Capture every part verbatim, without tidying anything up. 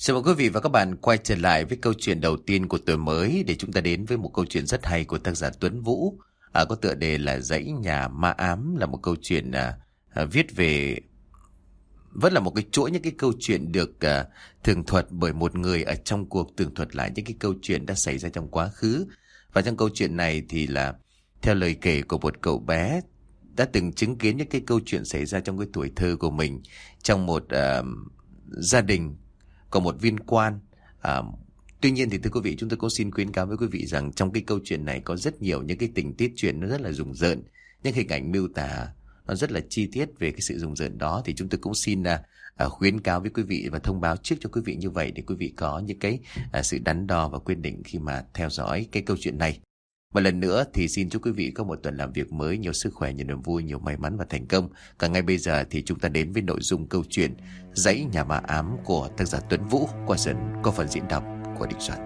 Chào mừng quý vị và các bạn quay trở lại với câu chuyện đầu tiên của tuần mới, để chúng ta đến với một câu chuyện rất hay của tác giả Tuấn Vũ, à, có tựa đề là Dãy Nhà Ma Ám. Là một câu chuyện à, à, viết về vẫn là một cái chuỗi những cái câu chuyện được à, tường thuật bởi một người ở trong cuộc tường thuật lại những cái câu chuyện đã xảy ra trong quá khứ. Và trong câu chuyện này thì là theo lời kể của một cậu bé đã từng chứng kiến những cái câu chuyện xảy ra trong cái tuổi thơ của mình, trong một à, gia đình của một viên quan. à, Tuy nhiên thì thưa quý vị, chúng tôi cũng xin khuyến cáo với quý vị rằng trong cái câu chuyện này có rất nhiều những cái tình tiết chuyện nó rất là rùng rợn, những hình ảnh miêu tả nó rất là chi tiết về cái sự rùng rợn đó. Thì chúng tôi cũng xin à, à, khuyến cáo với quý vị và thông báo trước cho quý vị như vậy, để quý vị có những cái à, sự đắn đo và quyết định khi mà theo dõi cái câu chuyện này. Một lần nữa thì xin chúc quý vị có một tuần làm việc mới nhiều sức khỏe, nhiều niềm vui, nhiều may mắn và thành công. Còn ngay bây giờ thì chúng ta đến với nội dung câu chuyện Dãy Nhà Ma Ám của tác giả Tuấn Vũ, qua dần có phần diễn đọc của Đình Soạn.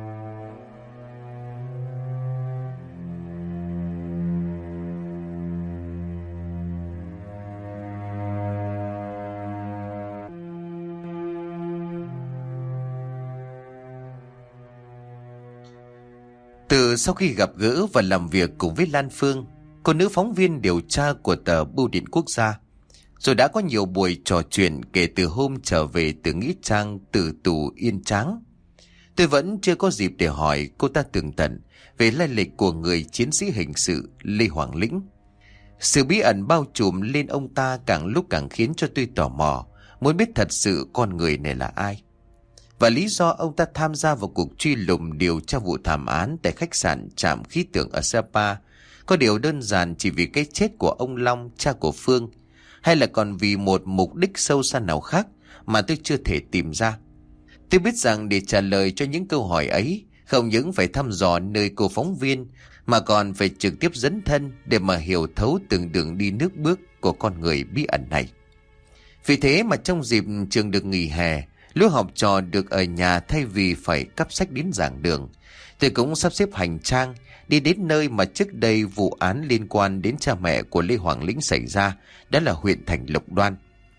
Từ sau khi gặp gỡ và làm việc cùng với Lan Phương, cô nữ phóng viên điều tra của tờ Bưu điện Quốc gia, rồi đã có nhiều buổi trò chuyện kể từ hôm trở về từ nghĩa trang tử tù Yên Tráng, tôi vẫn chưa có dịp để hỏi cô ta tường tận về lai lịch của người chiến sĩ hình sự Lê Hoàng Lĩnh. Sự bí ẩn bao trùm lên ông ta càng lúc càng khiến cho tôi tò mò, muốn biết thật sự con người này là ai, và lý do ông ta tham gia vào cuộc truy lùng điều tra vụ thảm án tại khách sạn Trạm Khí Tượng ở Sapa có điều đơn giản chỉ vì cái chết của ông Long, cha của Phương, hay là còn vì một mục đích sâu xa nào khác mà tôi chưa thể tìm ra. Tôi biết rằng để trả lời cho những câu hỏi ấy, không những phải thăm dò nơi cô phóng viên, mà còn phải trực tiếp dấn thân để mà hiểu thấu từng đường đi nước bước của con người bí ẩn này. Vì thế mà trong dịp trường được nghỉ hè, lúc học trò được ở nhà thay vì phải cắp sách đến giảng đường, tôi cũng sắp xếp hành trang đi đến nơi mà trước đây vụ án liên quan đến cha mẹ của Lê Hoàng Lĩnh xảy ra, đó là huyện thành Lộc Đoan.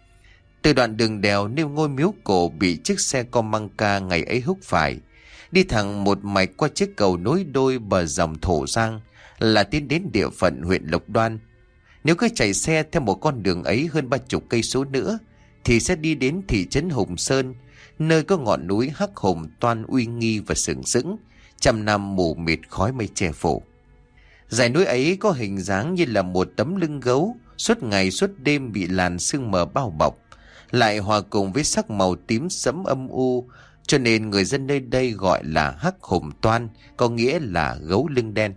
Từ đoạn đường đèo nêu ngôi miếu cổ bị chiếc xe con măng ca ngày ấy húc phải, đi thẳng một mạch qua chiếc cầu nối đôi bờ dòng Thổ Giang là tiến đến địa phận huyện Lộc Đoan. Nếu cứ chạy xe theo một con đường ấy hơn ba chục cây số nữa thì sẽ đi đến thị trấn Hùng Sơn, nơi có ngọn núi Hắc Hùng Toan uy nghi và sừng sững, trăm năm mù mịt khói mây che phủ. Dãy núi ấy có hình dáng như là một tấm lưng gấu, suốt ngày suốt đêm bị làn sương mờ bao bọc, lại hòa cùng với sắc màu tím sẫm âm u, cho nên người dân nơi đây gọi là Hắc Hùng Toan, có nghĩa là gấu lưng đen.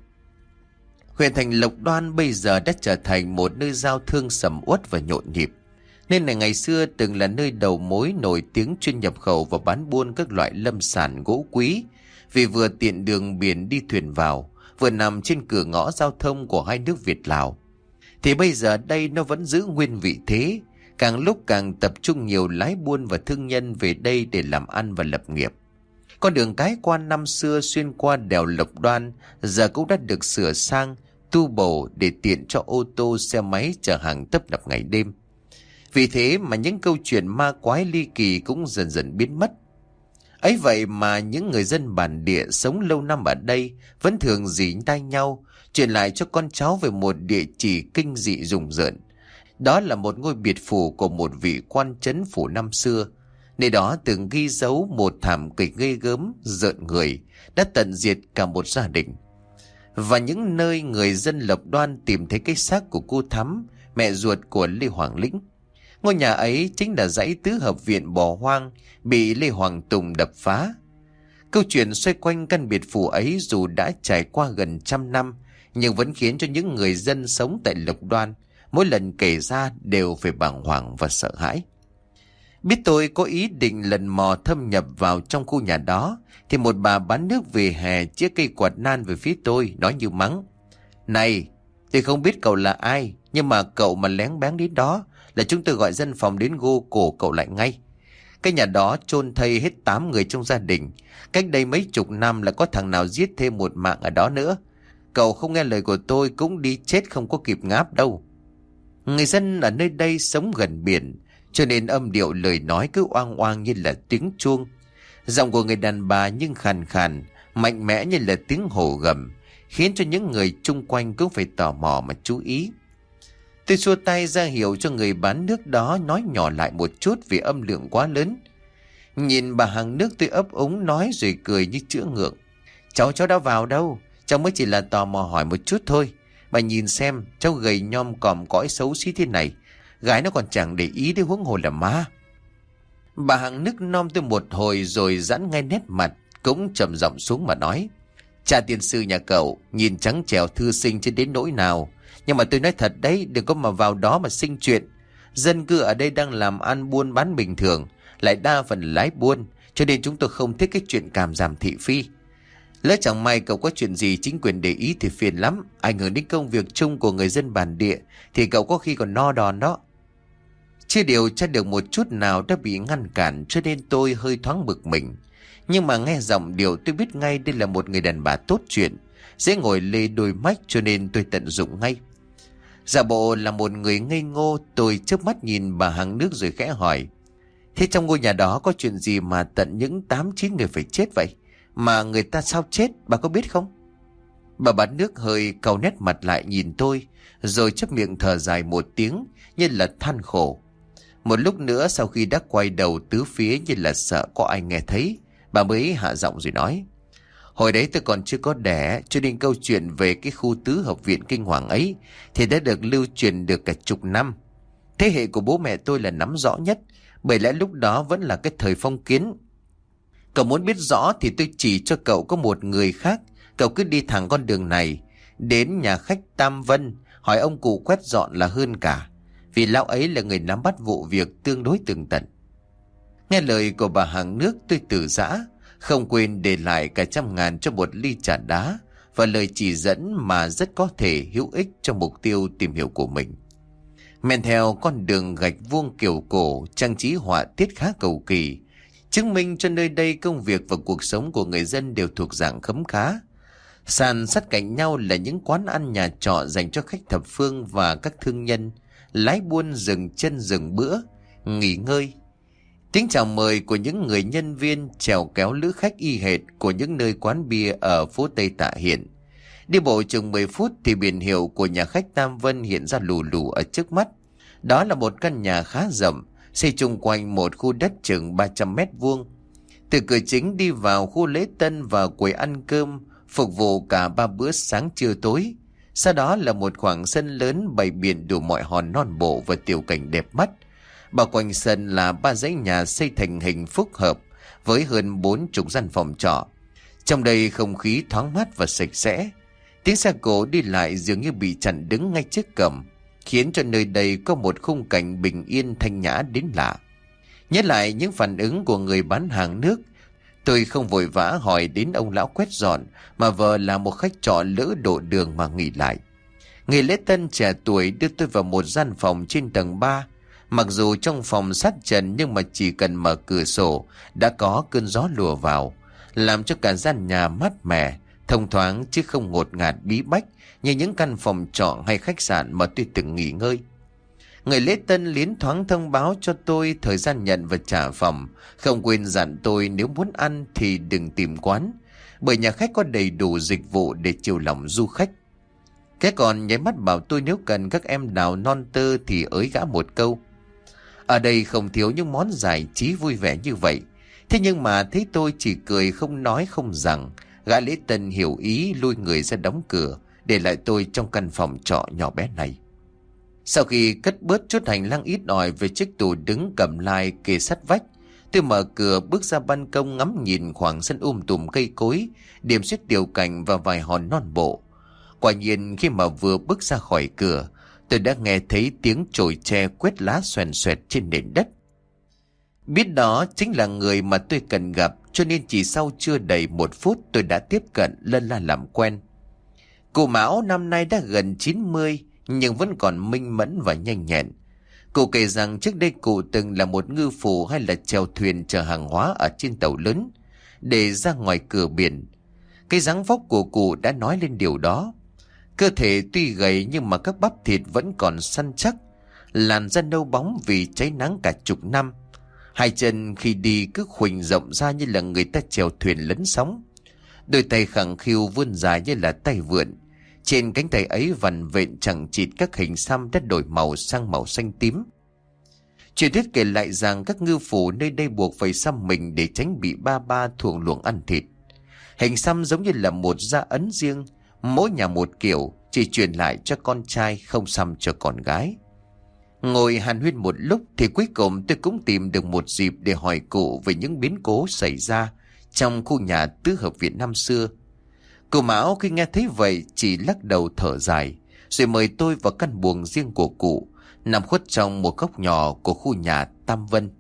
Huyện thành Lộc Đoan bây giờ đã trở thành một nơi giao thương sầm uất và nhộn nhịp. Nên này ngày xưa từng là nơi đầu mối nổi tiếng chuyên nhập khẩu và bán buôn các loại lâm sản gỗ quý, vì vừa tiện đường biển đi thuyền vào, vừa nằm trên cửa ngõ giao thông của hai nước Việt Lào. Thì bây giờ đây nó vẫn giữ nguyên vị thế, càng lúc càng tập trung nhiều lái buôn và thương nhân về đây để làm ăn và lập nghiệp. Con đường cái quan năm xưa xuyên qua đèo Lộc Đoan giờ cũng đã được sửa sang, tu bổ để tiện cho ô tô xe máy chở hàng tấp nập ngày đêm. Vì thế mà những câu chuyện ma quái ly kỳ cũng dần dần biến mất. Ấy vậy mà những người dân bản địa sống lâu năm ở đây vẫn thường dỉ tai nhau, truyền lại cho con cháu về một địa chỉ kinh dị rùng rợn. Đó là một ngôi biệt phủ của một vị quan trấn phủ năm xưa. Nơi đó từng ghi dấu một thảm kịch ghê gớm, rợn người, đã tận diệt cả một gia đình. Và những nơi người dân Lộc Đoan tìm thấy cái xác của cô Thắm, mẹ ruột của Lê Hoàng Lĩnh. Ngôi nhà ấy chính là dãy tứ hợp viện bỏ hoang bị Lê Hoàng Tùng đập phá. Câu chuyện xoay quanh căn biệt phủ ấy dù đã trải qua gần trăm năm, nhưng vẫn khiến cho những người dân sống tại Lộc Đoan mỗi lần kể ra đều phải bàng hoàng và sợ hãi. Biết tôi có ý định lần mò thâm nhập vào trong khu nhà đó, thì một bà bán nước về hè chiếc cây quạt nan về phía tôi, nói như mắng: "Này, tôi không biết cậu là ai, nhưng mà cậu mà lén bén đến đó là chúng tôi gọi dân phòng đến gô cổ cậu lại ngay. Cái nhà đó chôn thây hết tám người trong gia đình. Cách đây mấy chục năm là có thằng nào giết thêm một mạng ở đó nữa. Cậu không nghe lời của tôi cũng đi chết không có kịp ngáp đâu." Người dân ở nơi đây sống gần biển, cho nên âm điệu lời nói cứ oang oang như là tiếng chuông. Giọng của người đàn bà nhưng khàn khàn, mạnh mẽ như là tiếng hổ gầm, khiến cho những người chung quanh cũng phải tò mò mà chú ý. Tôi xua tay ra hiệu cho người bán nước đó nói nhỏ lại một chút vì âm lượng quá lớn. Nhìn bà hàng nước tôi ấp úng nói rồi cười như chữa ngượng. Cháu cháu đã vào đâu, cháu mới chỉ là tò mò hỏi một chút thôi. Bà nhìn xem, cháu gầy nhom còm cõi xấu xí thế này, gái nó còn chẳng để ý đến huống hồ là má. Bà hàng nước nom tôi một hồi rồi giãn ngay nét mặt, cũng trầm giọng xuống mà nói. Cha tiên sư nhà cậu nhìn trắng trẻo thư sinh chứ đến nỗi nào. Nhưng mà tôi nói thật đấy, đừng có mà vào đó mà sinh chuyện. Dân cư ở đây đang làm ăn buôn bán bình thường, lại đa phần lái buôn, cho nên chúng tôi không thích cái chuyện càm giảm thị phi. Lỡ chẳng may cậu có chuyện gì chính quyền để ý thì phiền lắm, ảnh hưởng đến công việc chung của người dân bản địa thì cậu có khi còn no đòn đó. Chưa điều tra được một chút nào đã bị ngăn cản, cho nên tôi hơi thoáng bực mình. Nhưng mà nghe giọng điệu tôi biết ngay đây là một người đàn bà tốt chuyện, dễ ngồi lê đôi mách, cho nên tôi tận dụng ngay. Giả bộ là một người ngây ngô, tôi chớp mắt nhìn bà hàng nước rồi khẽ hỏi. Thế trong ngôi nhà đó có chuyện gì mà tận những tám chín người phải chết vậy? Mà người ta sao chết, bà có biết không? Bà bán nước hơi cau nét mặt lại nhìn tôi, rồi chép miệng thở dài một tiếng như là than khổ. Một lúc nữa sau khi đã quay đầu tứ phía như là sợ có ai nghe thấy, bà mới hạ giọng rồi nói. Hồi đấy tôi còn chưa có đẻ, cho nên câu chuyện về cái khu tứ hợp viện kinh hoàng ấy thì đã được lưu truyền được cả chục năm. Thế hệ của bố mẹ tôi là nắm rõ nhất, bởi lẽ lúc đó vẫn là cái thời phong kiến. Cậu muốn biết rõ thì tôi chỉ cho cậu có một người khác. Cậu cứ đi thẳng con đường này, đến nhà khách Tam Vân, hỏi ông cụ quét dọn là hơn cả, vì lão ấy là người nắm bắt vụ việc tương đối tường tận. Nghe lời của bà hàng nước, tôi từ giã, không quên để lại cả trăm ngàn cho một ly trà đá và lời chỉ dẫn mà rất có thể hữu ích cho mục tiêu tìm hiểu của mình. Men theo con đường gạch vuông kiểu cổ, trang trí họa tiết khá cầu kỳ, chứng minh cho nơi đây công việc và cuộc sống của người dân đều thuộc dạng khấm khá. Sàn sát cạnh nhau là những quán ăn nhà trọ dành cho khách thập phương và các thương nhân lái buôn dừng chân dừng bữa, nghỉ ngơi. Tiếng chào mời của những người nhân viên chèo kéo lữ khách y hệt của những nơi quán bia ở phố Tây Tạ Hiện. Đi bộ chừng mười phút thì biển hiệu của nhà khách Tam Vân hiện ra lù lù ở trước mắt. Đó là một căn nhà khá rộng, xây chung quanh một khu đất chừng ba trăm mét vuông. Từ cửa chính đi vào khu lễ tân và quầy ăn cơm, phục vụ cả ba bữa sáng trưa tối. Sau đó là một khoảng sân lớn bày biện đủ mọi hòn non bộ và tiểu cảnh đẹp mắt. Bao quanh sân là ba dãy nhà xây thành hình phức hợp với hơn bốn chục gian phòng trọ. Trong đây không khí thoáng mát và sạch sẽ. Tiếng xe cộ đi lại dường như bị chặn đứng ngay trước cổng, khiến cho nơi đây có một khung cảnh bình yên thanh nhã đến lạ. Nhớ lại những phản ứng của người bán hàng nước, tôi không vội vã hỏi đến ông lão quét dọn, mà vờ là một khách trọ lỡ độ đường mà nghỉ lại. Người lễ tân trẻ tuổi đưa tôi vào một gian phòng trên tầng ba. Mặc dù trong phòng sát trần nhưng mà chỉ cần mở cửa sổ đã có cơn gió lùa vào, làm cho cả gian nhà mát mẻ, thông thoáng chứ không ngột ngạt bí bách như những căn phòng trọ hay khách sạn mà tôi từng nghỉ ngơi. Người lễ tân liến thoáng thông báo cho tôi thời gian nhận và trả phòng, không quên dặn tôi nếu muốn ăn thì đừng tìm quán, bởi nhà khách có đầy đủ dịch vụ để chiều lòng du khách. Cái còn nháy mắt bảo tôi nếu cần các em đào non tơ thì ới gã một câu. Ở đây không thiếu những món giải trí vui vẻ như vậy. Thế nhưng mà thấy tôi chỉ cười không nói không rằng, gã lễ tân hiểu ý lui người ra đóng cửa, để lại tôi trong căn phòng trọ nhỏ bé này. Sau khi cất bớt chút hành lang ít ỏi về chiếc tủ đứng cầm lai kề sát vách, tôi mở cửa bước ra ban công ngắm nhìn khoảng sân um tùm cây cối, điểm xuyết tiểu cảnh và vài hòn non bộ. Quả nhiên khi mà vừa bước ra khỏi cửa, tôi đã nghe thấy tiếng chổi tre quét lá xoèn xoẹt trên nền đất. Biết đó chính là người mà tôi cần gặp, cho nên chỉ sau chưa đầy một phút tôi đã tiếp cận lân la làm quen. Cụ Mão năm nay đã gần chín mươi, nhưng vẫn còn minh mẫn và nhanh nhẹn. Cụ kể rằng trước đây cụ từng là một ngư phủ hay là chèo thuyền chở hàng hóa ở trên tàu lớn, để ra ngoài cửa biển. Cái dáng vóc của cụ đã nói lên điều đó. Cơ thể tuy gầy nhưng mà các bắp thịt vẫn còn săn chắc, làn da nâu bóng vì cháy nắng cả chục năm. Hai chân khi đi cứ khuỳnh rộng ra như là người ta chèo thuyền lấn sóng. Đôi tay khẳng khiu vươn dài như là tay vượn. Trên cánh tay ấy vằn vện chẳng chịt các hình xăm đã đổi màu sang màu xanh tím. Truyền thuyết kể lại rằng các ngư phủ nơi đây buộc phải xăm mình để tránh bị ba ba thuồng luồng ăn thịt. Hình xăm giống như là một gia ấn riêng, mỗi nhà một kiểu, chỉ truyền lại cho con trai, không xăm cho con gái. Ngồi hàn huyên một lúc thì cuối cùng tôi cũng tìm được một dịp để hỏi cụ về những biến cố xảy ra trong khu nhà tứ hợp viện năm xưa. Cụ Mão khi nghe thấy vậy chỉ lắc đầu thở dài, rồi mời tôi vào căn buồng riêng của cụ, nằm khuất trong một góc nhỏ của khu nhà Tam Vân.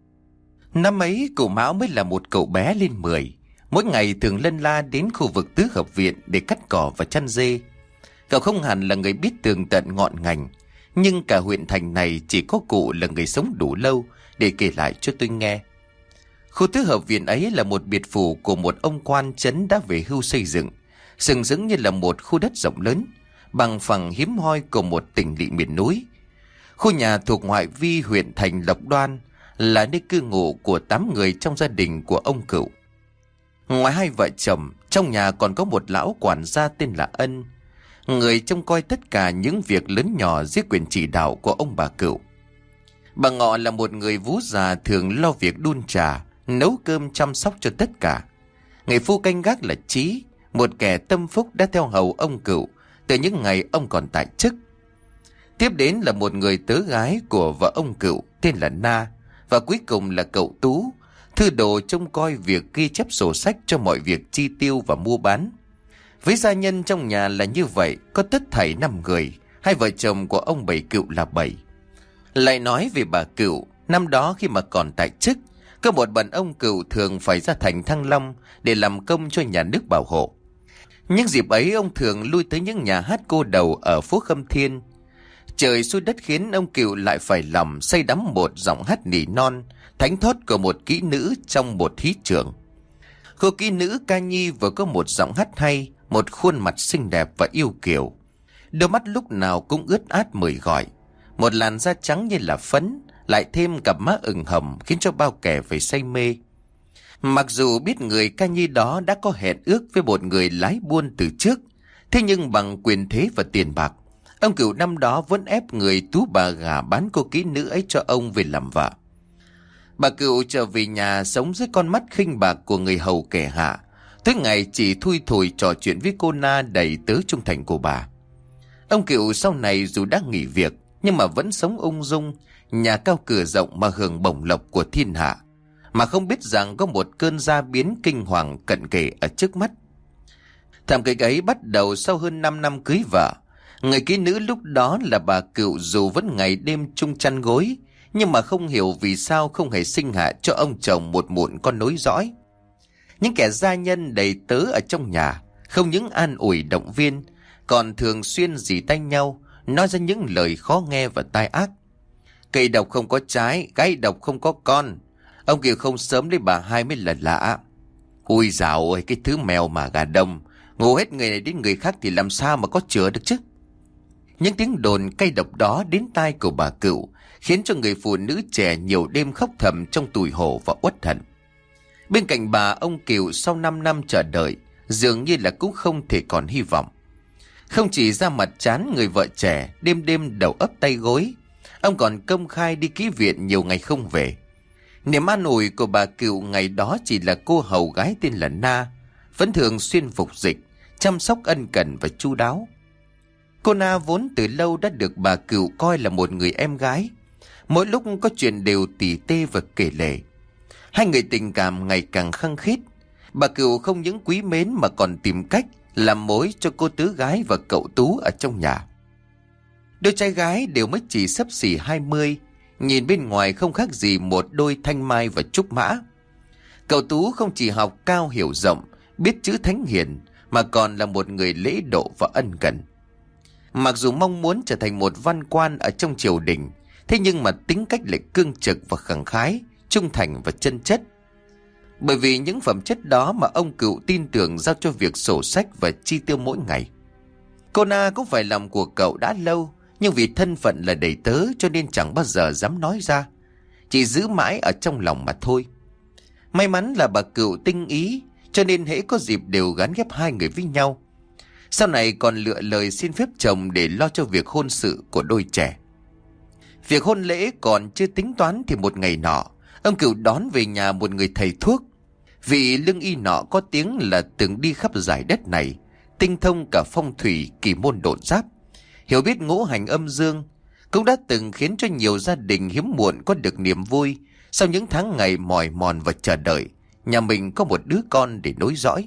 Năm ấy cụ Mão mới là một cậu bé lên mười, mỗi ngày thường lân la đến khu vực tứ hợp viện để cắt cỏ và chăn dê. Cậu không hẳn là người biết tường tận ngọn ngành, nhưng cả huyện thành này chỉ có cụ là người sống đủ lâu để kể lại cho tôi nghe. Khu tứ hợp viện ấy là một biệt phủ của một ông quan trấn đã về hưu xây dựng, sừng sững như là một khu đất rộng lớn, bằng phẳng hiếm hoi của một tỉnh lỵ miền núi. Khu nhà thuộc ngoại vi huyện thành Lộc Đoan, là nơi cư ngụ của tám người trong gia đình của ông Cựu. Ngoài hai vợ chồng, trong nhà còn có một lão quản gia tên là Ân, người trông coi tất cả những việc lớn nhỏ dưới quyền chỉ đạo của ông bà Cựu. Bà Ngọ là một người vú già thường lo việc đun trà, nấu cơm chăm sóc cho tất cả. Người phu canh gác là Chí, một kẻ tâm phúc đã theo hầu ông Cựu từ những ngày ông còn tại chức. Tiếp đến là một người tớ gái của vợ ông Cựu tên là Na, và cuối cùng là cậu Tú, thư đồ trông coi việc ghi chép sổ sách cho mọi việc chi tiêu và mua bán. Với gia nhân trong nhà là như vậy, có tất thảy năm người, hai vợ chồng của ông Bảy Cựu là bảy. Lại nói về bà Cựu, năm đó khi mà còn tại chức, có một bận ông Cựu thường phải ra thành Thăng Long để làm công cho nhà nước bảo hộ. Những dịp ấy ông thường lui tới những nhà hát cô đầu ở phố Khâm Thiên. Trời xui đất khiến ông Cựu lại phải lòng say đắm một giọng hát nỉ non, thánh thót của một kỹ nữ trong một thí trường. Cô kỹ nữ ca nhi vừa có một giọng hát hay, một khuôn mặt xinh đẹp và yêu kiều. Đôi mắt lúc nào cũng ướt át mời gọi, một làn da trắng như là phấn, lại thêm cặp má ửng hồng khiến cho bao kẻ phải say mê. Mặc dù biết người ca nhi đó đã có hẹn ước với một người lái buôn từ trước, thế nhưng bằng quyền thế và tiền bạc, ông Cựu năm đó vẫn ép người Tú bà gà bán cô kỹ nữ ấy cho ông về làm vợ. Bà Cựu trở về nhà sống dưới con mắt khinh bạc của người hầu kẻ hạ, tối ngày chỉ thui thủi trò chuyện với cô Na đầy tớ trung thành của bà. Ông Cựu sau này dù đã nghỉ việc nhưng mà vẫn sống ung dung, nhà cao cửa rộng mà hưởng bổng lộc của thiên hạ, mà không biết rằng có một cơn gia biến kinh hoàng cận kề ở trước mắt. Thảm kịch ấy bắt đầu sau hơn năm năm cưới vợ. Người kỹ nữ lúc đó là bà Cựu dù vẫn ngày đêm chung chăn gối, nhưng mà không hiểu vì sao không hề sinh hạ cho ông chồng một mụn con nối dõi. Những kẻ gia nhân đầy tớ ở trong nhà không những an ủi động viên, còn thường xuyên dì tay nhau, nói ra những lời khó nghe và tai ác. Cây độc không có trái, gái độc không có con. Ông Kiều không sớm lấy bà hai mới là lạ. Ui dào ơi, cái thứ mèo mà gà đông, ngủ hết người này đến người khác thì làm sao mà có chữa được chứ. Những tiếng đồn cay độc đó đến tai của bà Cựu khiến cho người phụ nữ trẻ nhiều đêm khóc thầm trong tủi hổ và uất hận. Bên cạnh bà, ông Kiều sau năm năm chờ đợi dường như là cũng không thể còn hy vọng. Không chỉ ra mặt chán người vợ trẻ đêm đêm đầu ấp tay gối, ông còn công khai đi ký viện nhiều ngày không về. Niềm an ủi của bà Cựu ngày đó chỉ là cô hầu gái tên là Na, vẫn thường xuyên phục dịch, chăm sóc ân cần và chu đáo. Cô Na vốn từ lâu đã được bà Cựu coi là một người em gái, mỗi lúc có chuyện đều tỉ tê và kể lể. Hai người tình cảm ngày càng khăng khít. Bà Cựu không những quý mến mà còn tìm cách làm mối cho cô tứ gái và cậu Tú ở trong nhà. Đôi trai gái đều mới chỉ xấp xỉ hai mươi, nhìn bên ngoài không khác gì một đôi thanh mai và trúc mã. Cậu Tú không chỉ học cao hiểu rộng, biết chữ thánh hiền, mà còn là một người lễ độ và ân cần. Mặc dù mong muốn trở thành một văn quan ở trong triều đình, thế nhưng mà tính cách lại cương trực và khẳng khái, trung thành và chân chất. Bởi vì những phẩm chất đó mà ông Cựu tin tưởng giao cho việc sổ sách và chi tiêu mỗi ngày. Cô Na cũng phải làm của cậu đã lâu, nhưng vì thân phận là đầy tớ cho nên chẳng bao giờ dám nói ra. chỉ giữ mãi ở trong lòng mà thôi. May mắn là bà Cựu tinh ý, cho nên hễ có dịp đều gán ghép hai người với nhau. Sau này còn lựa lời xin phép chồng để lo cho việc hôn sự của đôi trẻ. Việc hôn lễ còn chưa tính toán thì một ngày nọ, ông Cựu đón về nhà một người thầy thuốc. Vị lương y nọ có tiếng là từng đi khắp giải đất này, tinh thông cả phong thủy, kỳ môn độn giáp, hiểu biết ngũ hành âm dương, cũng đã từng khiến cho nhiều gia đình hiếm muộn có được niềm vui sau những tháng ngày mỏi mòn và chờ đợi nhà mình có một đứa con để nối dõi.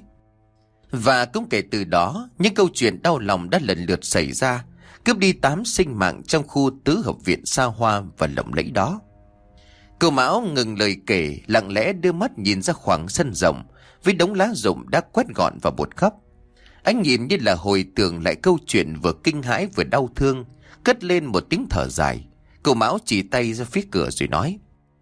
Và cũng kể từ đó, những câu chuyện đau lòng đã lần lượt xảy ra, cướp đi tám sinh mạng trong khu tứ hợp viện xa hoa và lộng lẫy đó. Cậu Mão ngừng lời kể, lặng lẽ đưa mắt nhìn ra khoảng sân rộng với đống lá rụng đã quét gọn và bột khóc. Anh nhìn như là hồi tưởng lại câu chuyện vừa kinh hãi vừa đau thương, cất lên một tiếng thở dài. Cậu Mão chỉ tay ra phía cửa rồi nói: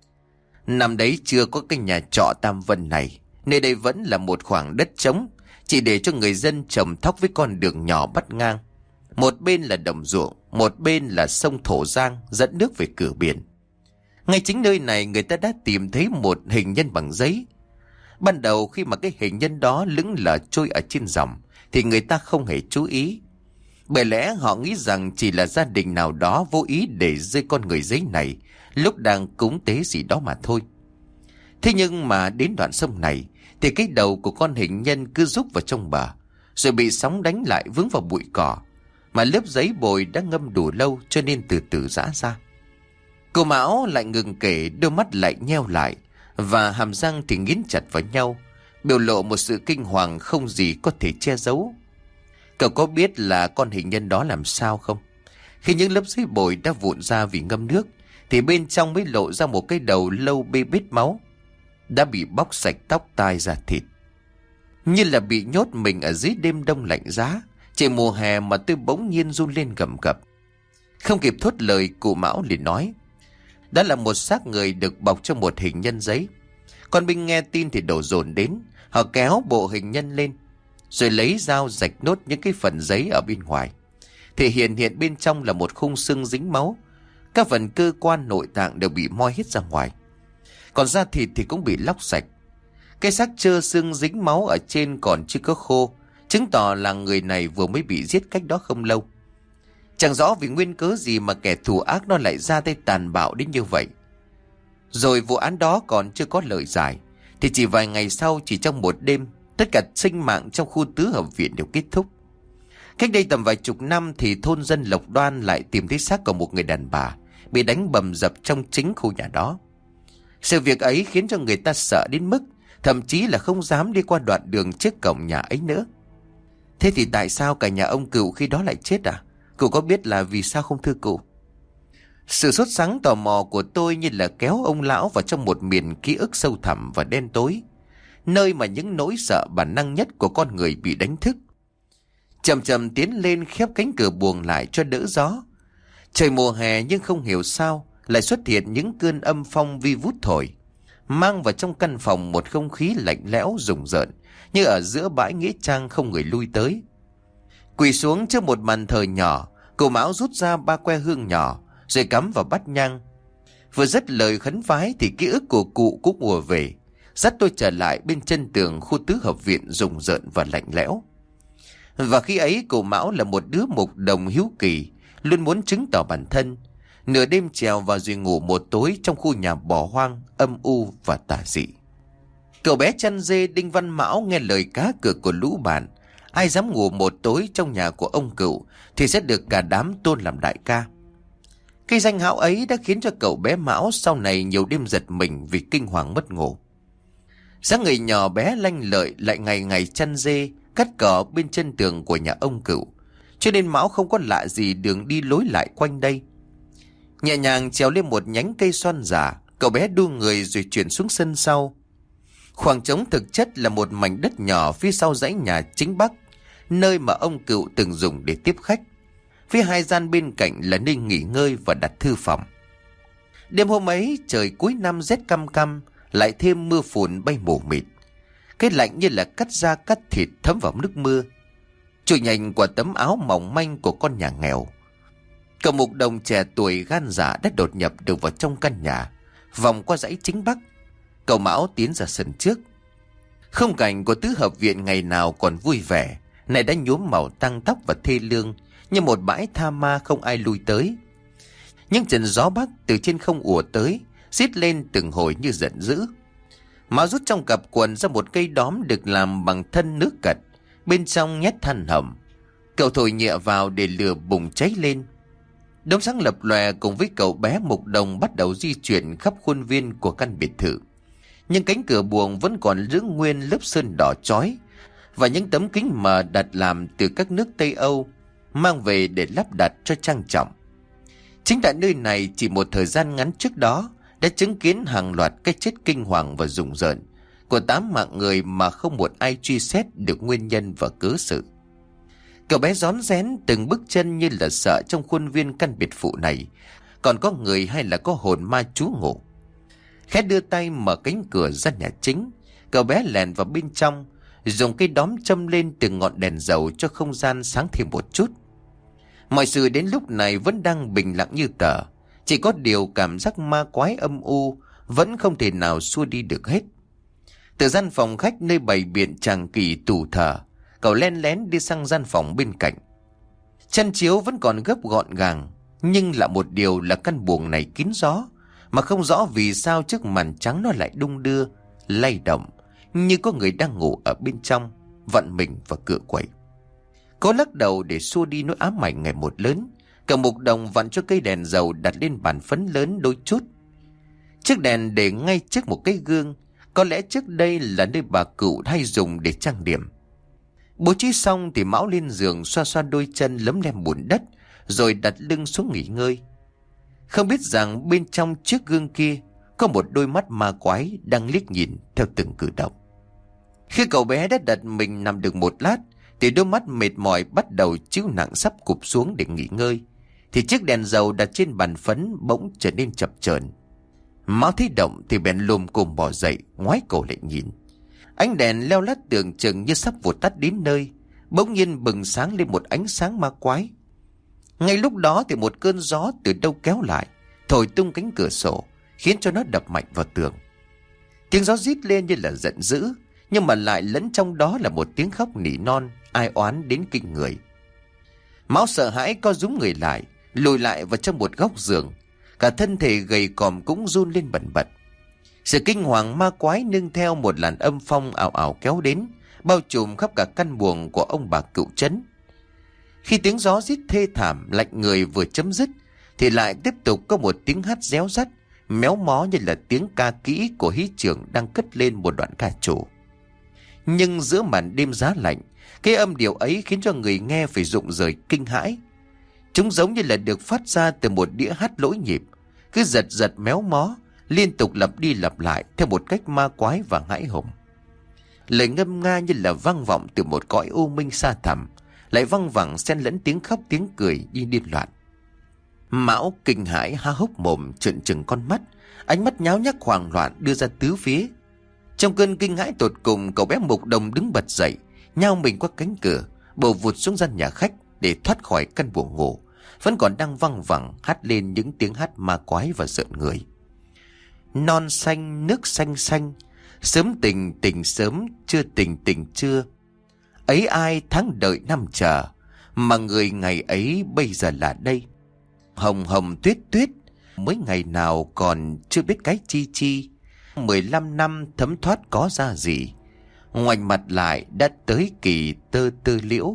Năm đấy chưa có cái nhà trọ Tam Vân này, nơi đây vẫn là một khoảng đất trống, chỉ để cho người dân trồng thóc với con đường nhỏ bắt ngang. Một bên là đồng ruộng, một bên là sông Thổ Giang dẫn nước về cửa biển. Ngay chính nơi này người ta đã tìm thấy một hình nhân bằng giấy. Ban đầu khi mà cái hình nhân đó lững lờ trôi ở trên dòng thì người ta không hề chú ý. Bởi lẽ họ nghĩ rằng chỉ là gia đình nào đó vô ý để rơi con người giấy này lúc đang cúng tế gì đó mà thôi. Thế nhưng mà đến đoạn sông này thì cái đầu của con hình nhân cứ rúc vào trong bờ, rồi bị sóng đánh lại vướng vào bụi cỏ, mà lớp giấy bồi đã ngâm đủ lâu cho nên từ từ giã ra. Cô Mão lại ngừng kể, đôi mắt lại nheo lại và hàm răng thì nghiến chặt vào nhau, biểu lộ một sự kinh hoàng không gì có thể che giấu. Cậu có biết là con hình nhân đó làm sao không? Khi những lớp giấy bồi đã vụn ra vì ngâm nước thì bên trong mới lộ ra một cái đầu lâu bê bết máu, đã bị bóc sạch tóc tai da thịt, như là bị nhốt mình ở dưới đêm đông lạnh giá. Trời mùa hè mà tôi bỗng nhiên run lên gầm gập. Không kịp thốt lời, cụ Mão liền nói: Đó là một xác người được bọc trong một hình nhân giấy. Con binh nghe tin thì đổ dồn đến. Họ kéo bộ hình nhân lên, rồi lấy dao rạch nốt những cái phần giấy ở bên ngoài. Thì hiện hiện bên trong là một khung xương dính máu. Các phần cơ quan nội tạng đều bị moi hết ra ngoài, còn da thịt thì cũng bị lóc sạch. Cái xác trơ xương dính máu ở trên còn chưa có khô, chứng tỏ là người này vừa mới bị giết cách đó không lâu. Chẳng rõ vì nguyên cớ gì mà kẻ thù ác nó lại ra tay tàn bạo đến như vậy. Rồi vụ án đó còn chưa có lời giải thì chỉ vài ngày sau, chỉ trong một đêm, tất cả sinh mạng trong khu tứ hợp viện đều kết thúc. Cách đây tầm vài chục năm thì thôn dân Lộc Đoan lại tìm thấy xác của một người đàn bà bị đánh bầm dập trong chính khu nhà đó. Sự việc ấy khiến cho người ta sợ đến mức thậm chí là không dám đi qua đoạn đường trước cổng nhà ấy nữa. Thế thì tại sao cả nhà ông Cựu khi đó lại chết à? Cậu có biết là vì sao không thưa cụ? Sự sốt sắng tò mò của tôi như là kéo ông lão vào trong một miền ký ức sâu thẳm và đen tối, nơi mà những nỗi sợ bản năng nhất của con người bị đánh thức. Chậm chậm tiến lên, khép cánh cửa buồng lại cho đỡ gió. Trời mùa hè nhưng không hiểu sao lại xuất hiện những cơn âm phong vi vút thổi, mang vào trong căn phòng một không khí lạnh lẽo rùng rợn, như ở giữa bãi nghĩa trang không người lui tới. Quỳ xuống trước một bàn thờ nhỏ, cậu Mão rút ra ba que hương nhỏ rồi cắm vào bát nhang. Vừa dứt lời khấn vái thì ký ức của cụ cũng ùa về, dắt tôi trở lại bên chân tường khu tứ hợp viện rùng rợn và lạnh lẽo. Và khi ấy cậu Mão là một đứa mục đồng hiếu kỳ, luôn muốn chứng tỏ bản thân. Nửa đêm trèo vào rồi ngủ một tối trong khu nhà bỏ hoang, âm u và tà dị. Cậu bé chăn dê Đinh Văn Mão nghe lời cá cược của lũ bạn. Ai dám ngủ một tối trong nhà của ông Cựu thì sẽ được cả đám tôn làm đại ca. Cái danh hão ấy đã khiến cho cậu bé Mão sau này nhiều đêm giật mình vì kinh hoàng mất ngủ. Sáng người nhỏ bé lanh lợi lại ngày ngày chăn dê, cắt cỏ bên chân tường của nhà ông Cựu, cho nên Mão không có lạ gì đường đi lối lại quanh đây. Nhẹ nhàng trèo lên một nhánh cây xoan giả, cậu bé đu người rồi chuyển xuống sân sau. Khoảng trống thực chất là một mảnh đất nhỏ phía sau dãy nhà chính bắc, nơi mà ông Cựu từng dùng để tiếp khách. Phía hai gian bên cạnh là nơi nghỉ ngơi và đặt thư phòng. Đêm hôm ấy trời cuối năm rét căm căm, lại thêm mưa phùn bay mù mịt. Cái lạnh như là cắt da cắt thịt thấm vào nước mưa, trôi nhành qua tấm áo mỏng manh của con nhà nghèo. Cậu mục đồng trẻ tuổi gan dạ đã đột nhập được vào trong căn nhà vòng qua dãy chính bắc. Cậu Mão tiến ra sân trước. Khung cảnh của tứ hợp viện ngày nào còn vui vẻ, này đã nhuốm màu tăng tóc và thê lương, như một bãi tha ma không ai lui tới. Những trận gió bắc từ trên không ùa tới, rít lên từng hồi như giận dữ. Mão rút trong cặp quần ra một cây đóm được làm bằng thân nước cật, bên trong nhét than hầm. Cậu thổi nhẹ vào để lửa bùng cháy lên. Đốm sáng lập lòe cùng với cậu bé Mục Đồng bắt đầu di chuyển khắp khuôn viên của căn biệt thự. Nhưng cánh cửa buồng vẫn còn giữ nguyên lớp sơn đỏ chói và những tấm kính mờ đặt làm từ các nước Tây Âu, mang về để lắp đặt cho trang trọng. Chính tại nơi này, chỉ một thời gian ngắn trước đó, đã chứng kiến hàng loạt cái chết kinh hoàng và rùng rợn của tám mạng người mà không một ai truy xét được nguyên nhân và cớ sự. Cậu bé rón rén từng bước chân như là sợ trong khuôn viên căn biệt thự này còn có người hay là có hồn ma trú ngụ. Khẽ đưa tay mở cánh cửa ra nhà chính, cậu bé lèn vào bên trong, dùng cây đóm châm lên từng ngọn đèn dầu cho không gian sáng thêm một chút. Mọi sự đến lúc này vẫn đang bình lặng như tờ, chỉ có điều cảm giác ma quái âm u vẫn không thể nào xua đi được hết. Từ gian phòng khách nơi bày biện tràng kỳ tủ thờ, cậu len lén đi sang gian phòng bên cạnh. Chăn chiếu vẫn còn gấp gọn gàng, nhưng lạ một điều là căn buồng này kín gió, mà không rõ vì sao chiếc màn trắng nó lại đung đưa, lay động, như có người đang ngủ ở bên trong, vặn mình và cựa quậy. Cố lắc đầu để xua đi nỗi ám ảnh ngày một lớn, cậu Mục Đồng vặn cho cây đèn dầu đặt lên bàn phấn lớn đôi chút. Chiếc đèn để ngay trước một cái gương, có lẽ trước đây là nơi bà cụ hay dùng để trang điểm. Bố trí xong thì Mão lên giường xoa xoa đôi chân lấm lem bùn đất, rồi đặt lưng xuống nghỉ ngơi. Không biết rằng bên trong chiếc gương kia có một đôi mắt ma quái đang liếc nhìn theo từng cử động. Khi cậu bé đã đặt mình nằm được một lát, thì đôi mắt mệt mỏi bắt đầu chiếu nặng sắp cụp xuống để nghỉ ngơi, thì chiếc đèn dầu đặt trên bàn phấn bỗng trở nên chập chờn. Mão thấy động thì bèn lùm cùm bò dậy, ngoái cổ lại nhìn. Ánh đèn leo lắt tưởng chừng như sắp vụt tắt đến nơi, bỗng nhiên bừng sáng lên một ánh sáng ma quái. Ngay lúc đó thì một cơn gió từ đâu kéo lại, thổi tung cánh cửa sổ, khiến cho nó đập mạnh vào tường. Tiếng gió rít lên như là giận dữ, nhưng mà lại lẫn trong đó là một tiếng khóc nỉ non, ai oán đến kinh người. Mão sợ hãi co rúm người lại, lùi lại vào trong một góc giường, cả thân thể gầy còm cũng run lên bần bật. Sự kinh hoàng ma quái nương theo một làn âm phong ảo ảo kéo đến, bao trùm khắp cả căn buồng của ông bà cựu trấn. Khi tiếng gió rít thê thảm lạnh người vừa chấm dứt, thì lại tiếp tục có một tiếng hát réo rắt, méo mó như là tiếng ca kỹ của hí trưởng đang cất lên một đoạn ca trù. Nhưng giữa màn đêm giá lạnh, cái âm điệu ấy khiến cho người nghe phải rụng rời kinh hãi. Chúng giống như là được phát ra từ một đĩa hát lỗi nhịp, cứ giật giật méo mó, liên tục lặp đi lặp lại theo một cách ma quái và hãi hùng. Lời ngâm nga như là vang vọng từ một cõi u minh xa thẳm, lại văng vẳng xen lẫn tiếng khóc tiếng cười như điên loạn. Mão kinh hãi há hốc mồm trợn trừng con mắt, ánh mắt nháo nhác hoảng loạn đưa ra tứ phía. Trong cơn kinh hãi tột cùng, cậu bé Mục Đồng đứng bật dậy, nhao mình qua cánh cửa, bổ vụt xuống gian nhà khách để thoát khỏi căn buồng ngủ, vẫn còn đang văng vẳng hát lên những tiếng hát ma quái và rợn người. Non xanh nước xanh xanh, sớm tình tình sớm, chưa tình tình chưa. Ấy ai tháng đợi năm chờ, mà người ngày ấy bây giờ là đây. Hồng hồng tuyết tuyết, mới ngày nào còn chưa biết cái chi chi. Mười lăm năm thấm thoát có ra gì, ngoảnh mặt lại đã tới kỳ tơ tơ liễu.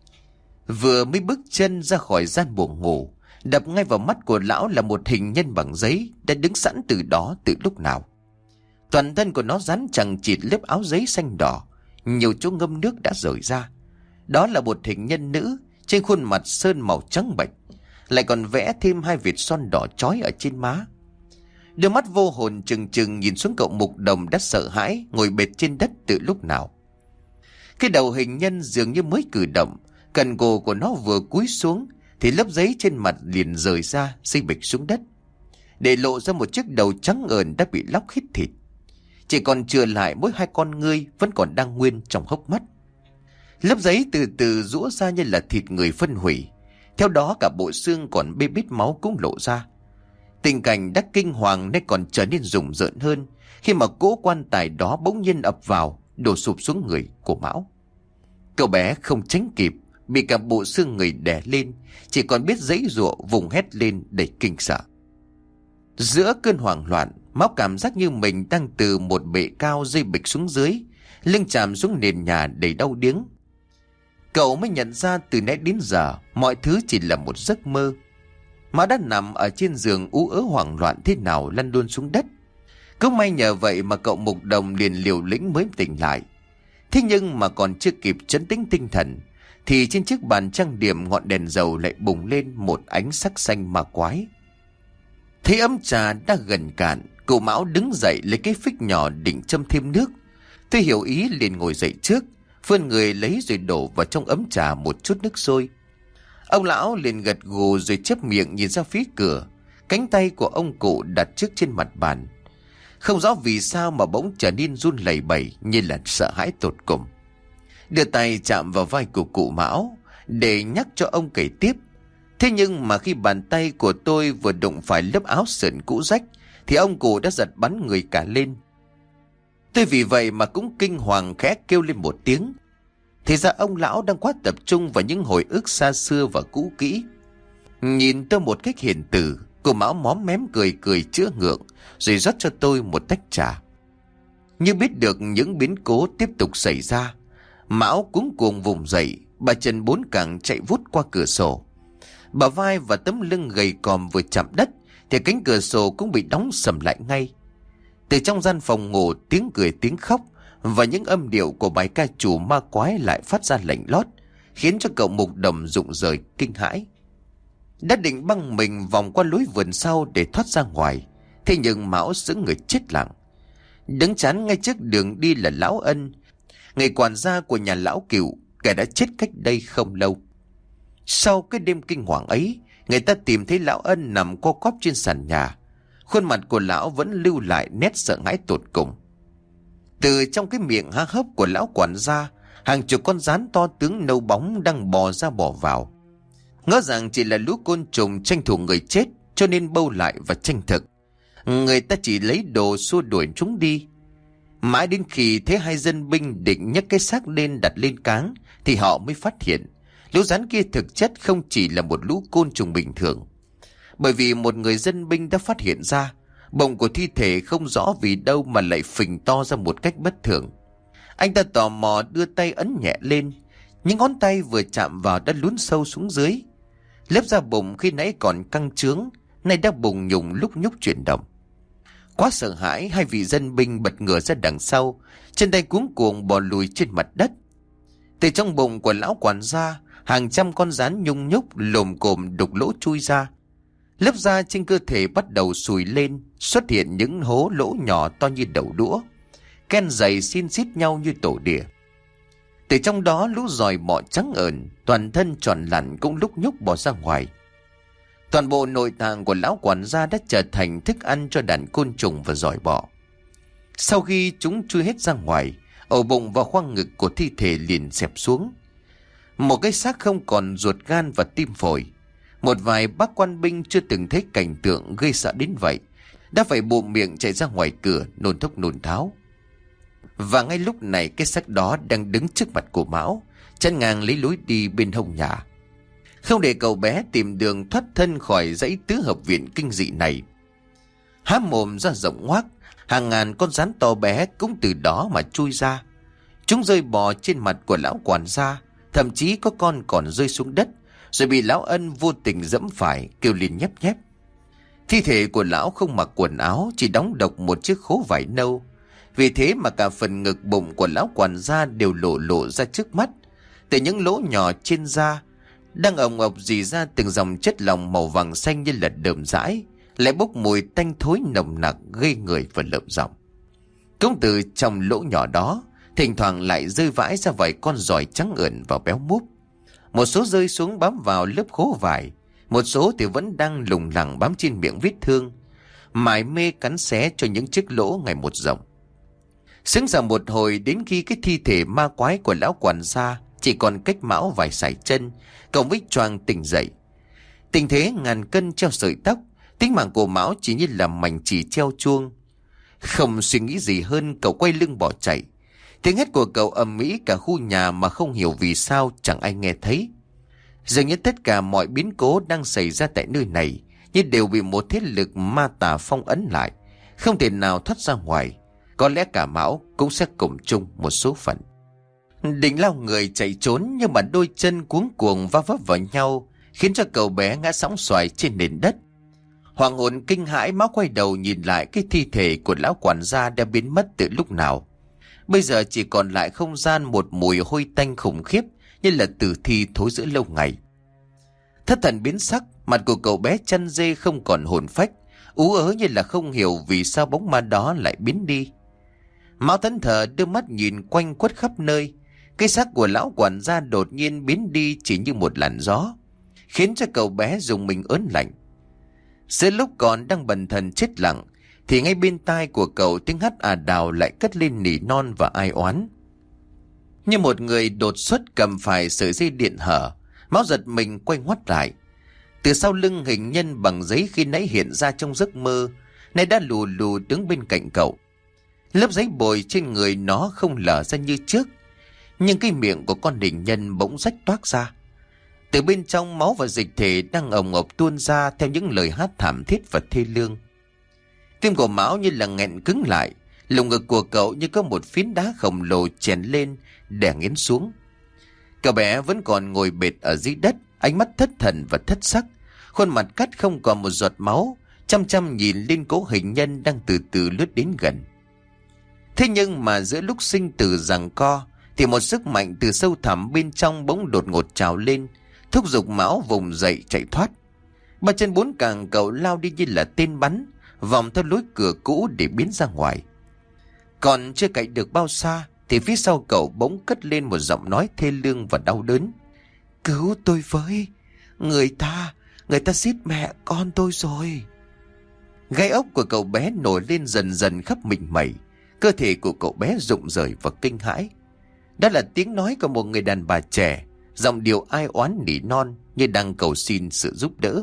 Vừa mới bước chân ra khỏi gian buồng ngủ, đập ngay vào mắt của lão là một hình nhân bằng giấy đã đứng sẵn từ đó từ lúc nào. Toàn thân của nó dán chằng chịt lớp áo giấy xanh đỏ, nhiều chỗ ngâm nước đã rời ra. Đó là một hình nhân nữ, trên khuôn mặt sơn màu trắng bệch, lại còn vẽ thêm hai vệt son đỏ chói ở trên má. Đôi mắt vô hồn trừng trừng nhìn xuống cậu Mục Đồng đã sợ hãi ngồi bệt trên đất từ lúc nào. Cái đầu hình nhân dường như mới cử động, cần cổ của nó vừa cúi xuống thì lớp giấy trên mặt liền rời ra, rơi bịch xuống đất, để lộ ra một chiếc đầu trắng ờn đã bị lóc hết thịt. Chỉ còn chừa lại mỗi hai con ngươi vẫn còn đang nguyên trong hốc mắt. Lớp giấy từ từ rũ ra như là thịt người phân hủy, theo đó cả bộ xương còn bê bết máu cũng lộ ra. Tình cảnh đã kinh hoàng nay còn trở nên rùng rợn hơn khi mà cỗ quan tài đó bỗng nhiên ập vào, đổ sụp xuống người của Mão. Cậu bé không tránh kịp, bị cả bộ xương người đè lên, chỉ còn biết giãy giụa vùng hét lên đầy kinh sợ. Giữa cơn hoảng loạn, Mão cảm giác như mình đang từ một bệ cao rơi bịch xuống dưới, lưng chạm xuống nền nhà đầy đau điếng. Cậu mới nhận ra từ nãy đến giờ mọi thứ chỉ là một giấc mơ. Mão đã nằm ở trên giường ú ớ hoảng loạn thế nào lăn đôn xuống đất. Cũng may nhờ vậy mà cậu Mục Đồng liền liều lĩnh mới tỉnh lại. Thế nhưng mà còn chưa kịp trấn tĩnh tinh thần thì trên chiếc bàn trang điểm ngọn đèn dầu lại bùng lên một ánh sắc xanh ma quái. Thấy ấm trà đã gần cạn, cậu Mão đứng dậy lấy cái phích nhỏ định châm thêm nước. Tôi hiểu ý liền ngồi dậy trước, vươn người lấy rồi đổ vào trong ấm trà một chút nước sôi. Ông lão liền gật gù rồi chép miệng nhìn ra phía cửa. Cánh tay của ông cụ đặt trước trên mặt bàn. Không rõ vì sao mà bỗng trở nên run lẩy bẩy như là sợ hãi tột cùng. Đưa tay chạm vào vai của cụ Mão để nhắc cho ông kể tiếp. Thế nhưng mà khi bàn tay của tôi vừa đụng phải lớp áo sườn cũ rách thì ông cụ đã giật bắn người cả lên. Tôi vì vậy mà cũng kinh hoàng khẽ kêu lên một tiếng. Thì ra ông lão đang quá tập trung vào những hồi ức xa xưa và cũ kỹ. Nhìn tôi một cách hiền từ, cô Mão móm mém cười cười chữa ngượng rồi rót cho tôi một tách trà. Như biết được những biến cố tiếp tục xảy ra, Mão cuống cuồng vùng dậy, bà chân bốn cẳng chạy vút qua cửa sổ. Bà vai và tấm lưng gầy còm vừa chạm đất thì cánh cửa sổ cũng bị đóng sầm lại ngay. Từ trong gian phòng ngủ, tiếng cười tiếng khóc và những âm điệu của bài ca trù ma quái lại phát ra lạnh lót, khiến cho cậu Mục Đồng rụng rời kinh hãi. Đã định băng mình vòng qua lối vườn sau để thoát ra ngoài, thế nhưng Mão sững người chết lặng. Đứng chắn ngay trước đường đi là lão Ân, người quản gia của nhà lão Cựu, kẻ đã chết cách đây không lâu. Sau cái đêm kinh hoàng ấy, người ta tìm thấy lão Ân nằm co quắp trên sàn nhà. Khuôn mặt của lão vẫn lưu lại nét sợ hãi tột cùng. Từ trong cái miệng há hốc của lão quản gia, hàng chục con rắn to tướng nâu bóng đang bò ra bò vào. Ngỡ rằng chỉ là lũ côn trùng tranh thủ người chết cho nên bâu lại và tranh thực. Người ta chỉ lấy đồ xua đuổi chúng đi. Mãi đến khi thấy hai dân binh định nhấc cái xác lên đặt lên cáng thì họ mới phát hiện lũ rắn kia thực chất không chỉ là một lũ côn trùng bình thường. Bởi vì một người dân binh đã phát hiện ra bụng của thi thể không rõ vì đâu mà lại phình to ra một cách bất thường. Anh ta tò mò đưa tay ấn nhẹ lên, những ngón tay vừa chạm vào đã lún sâu xuống dưới. Lớp da bụng khi nãy còn căng trướng nay đã bùng nhùng lúc nhúc chuyển động. Quá sợ hãi, hai vị dân binh bật ngửa ra đằng sau, chân tay cuống cuồng bò lùi trên mặt đất. Từ trong bụng của lão quản gia, hàng trăm con rắn nhung nhúc lồm cồm đục lỗ chui ra. Lớp da trên cơ thể bắt đầu sùi lên, xuất hiện những hố lỗ nhỏ to như đậu đũa, ken dày xin xít nhau như tổ đỉa. Từ trong đó lũ giòi bọ trắng ởn, toàn thân tròn lặn cũng lúc nhúc bò ra ngoài. Toàn bộ nội tạng của lão quản gia đã trở thành thức ăn cho đàn côn trùng và giòi bọ. Sau khi chúng chui hết ra ngoài, ổ bụng và khoang ngực của thi thể liền xẹp xuống. Một cái xác không còn ruột gan và tim phổi. Một vài bác quan binh chưa từng thấy cảnh tượng gây sợ đến vậy đã phải bụm miệng chạy ra ngoài cửa nôn thốc nôn tháo. Và ngay lúc này cái xác đó đang đứng trước mặt của Mão, chắn ngang lấy lối đi bên hông nhà. Không để cậu bé tìm đường thoát thân khỏi dãy tứ hợp viện kinh dị này. Há mồm ra rộng ngoác, hàng ngàn con rắn to bé cũng từ đó mà chui ra. Chúng rơi bò trên mặt của lão quản gia, thậm chí có con còn rơi xuống đất, rồi bị lão Ân vô tình dẫm phải, kêu lên nhép nhép. Thi thể của lão không mặc quần áo, chỉ đóng độc một chiếc khố vải nâu. Vì thế mà cả phần ngực bụng của lão quản gia đều lộ lộ ra trước mắt. Từ những lỗ nhỏ trên da đang ồng ộc rỉ ra từng dòng chất lỏng màu vàng xanh như là đờm dãi, lại bốc mùi tanh thối nồng nặc gây người và lợm giọng. Cũng từ trong lỗ nhỏ đó thỉnh thoảng lại rơi vãi ra vài con giòi trắng ẩn và béo múp. Một số rơi xuống bám vào lớp khố vải, một số thì vẫn đang lủng lẳng bám trên miệng vết thương, mải mê cắn xé cho những chiếc lỗ ngày một rộng. Sững sờ một hồi đến khi cái thi thể ma quái của lão quản gia chỉ còn cách Mão vài sải chân, cậu mới choàng tỉnh dậy. Tình thế ngàn cân treo sợi tóc, Tính mạng của Mão chỉ như là mảnh chỉ treo chuông. Không suy nghĩ gì hơn, cậu quay lưng bỏ chạy. Tiếng hét của cậu ầm ĩ cả khu nhà mà không hiểu vì sao chẳng ai nghe thấy. Dường như tất cả mọi biến cố đang xảy ra tại nơi này như đều bị một thế lực ma tà phong ấn lại, không thể nào thoát ra ngoài. Có lẽ cả Mão cũng sẽ cùng chung một số phận. Định lao người chạy trốn, nhưng mà đôi chân cuống cuồng va vấp vào nhau, khiến cho cậu bé ngã sóng xoài trên nền đất. Hoàng hồn kinh hãi, Mão quay đầu nhìn lại cái thi thể của lão quản gia đã biến mất từ lúc nào. Bây giờ chỉ còn lại không gian một mùi hôi tanh khủng khiếp, như là tử thi thối rữa lâu ngày. Thất thần biến sắc, mặt của cậu bé chăn dê không còn hồn phách, ú ớ như là không hiểu vì sao bóng ma đó lại biến đi. Mão thẫn thờ đưa mắt nhìn quanh quất khắp nơi. Cái xác của lão quản gia đột nhiên biến đi chỉ như một làn gió, khiến cho cậu bé rùng mình ớn lạnh. Giữa lúc còn đang bần thần chết lặng, thì ngay bên tai của cậu tiếng hát à đào lại cất lên nỉ non và ai oán. Như một người đột xuất cầm phải sợi dây điện hở, Mão giật mình quay ngoắt lại. Từ sau lưng hình nhân bằng giấy khi nãy hiện ra trong giấc mơ, nay đã lù lù đứng bên cạnh cậu. Lớp giấy bồi trên người nó không lở ra như trước, nhưng cái miệng của con hình nhân bỗng rách toác ra. Từ bên trong, máu và dịch thể đang ồng ộc tuôn ra theo những lời hát thảm thiết và thê lương. Tim của Mão như là nghẹn cứng lại, lồng ngực của cậu như có một phiến đá khổng lồ chèn lên đè nghiến xuống. Cậu bé vẫn còn ngồi bệt ở dưới đất, ánh mắt thất thần và thất sắc, khuôn mặt cắt không còn một giọt máu, chăm chăm nhìn lên cố hình nhân đang từ từ lướt đến gần. Thế nhưng mà giữa lúc sinh tử giằng co, thì một sức mạnh từ sâu thẳm bên trong bỗng đột ngột trào lên, thúc giục Mão vùng dậy chạy thoát. Ba chân bốn càng cậu lao đi như là tên bắn, vòng theo lối cửa cũ để biến ra ngoài. Còn chưa chạy được bao xa, thì phía sau cậu bỗng cất lên một giọng nói thê lương và đau đớn. Cứu tôi với! Người ta, người ta giết mẹ con tôi rồi! Gai ốc của cậu bé nổi lên dần dần khắp mình mẩy. Cơ thể của cậu bé rụng rời và kinh hãi. Đó là tiếng nói của một người đàn bà trẻ, giọng điệu ai oán nỉ non như đang cầu xin sự giúp đỡ.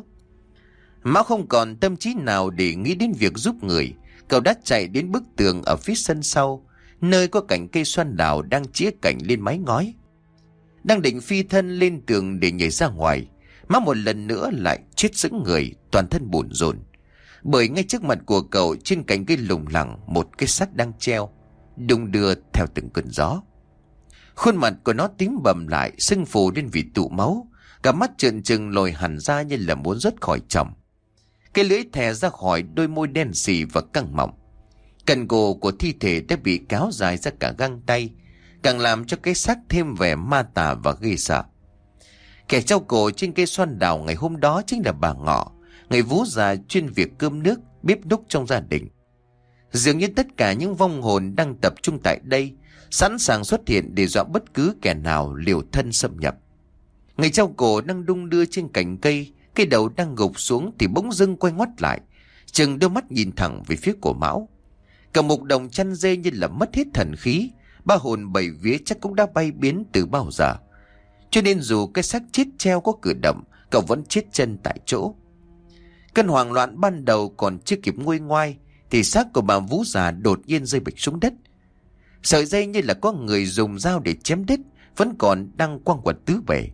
Mão không còn tâm trí nào để nghĩ đến việc giúp người. Cậu đã chạy đến bức tường ở phía sân sau, nơi có cành cây xoan đào đang chĩa cành lên mái ngói. Đang định phi thân lên tường để nhảy ra ngoài, Mão một lần nữa lại chết sững người, toàn thân bủn rộn. Bởi ngay trước mặt của cậu, trên cành cây lủng lẳng, một cái xác đang treo, đung đưa theo từng cơn gió. Khuôn mặt của nó tím bầm lại, sưng phù lên vì tụ máu, cả mắt trợn trừng lồi hẳn ra như là muốn rớt khỏi chồng. Cái lưỡi thè ra khỏi đôi môi đen xì và căng mọng. Cần cổ của thi thể đã bị kéo dài ra cả găng tay, càng làm cho cái xác thêm vẻ ma tà và ghê sợ. Kẻ treo cổ trên cây xoan đào ngày hôm đó chính là bà Ngọ, người vú già chuyên việc cơm nước, bếp núc trong gia đình. Dường như tất cả những vong hồn đang tập trung tại đây, sẵn sàng xuất hiện để dọa bất cứ kẻ nào liều thân xâm nhập. Người treo cổ đang đung đưa trên cành cây, cái đầu đang gục xuống thì bỗng dưng quay ngoắt lại, chừng đôi mắt nhìn thẳng về phía của Mão. Cả một đồng chăn dê như là mất hết thần khí, ba hồn bảy vía chắc cũng đã bay biến từ bao giờ. Cho nên dù cái xác chết treo có cử động, cậu vẫn chết chân tại chỗ. Cơn hoảng loạn ban đầu còn chưa kịp nguôi ngoai, thì xác của bà vú già đột nhiên rơi bịch xuống đất. Sợi dây như là có người dùng dao để chém đứt, vẫn còn đang quăng quật tứ bề.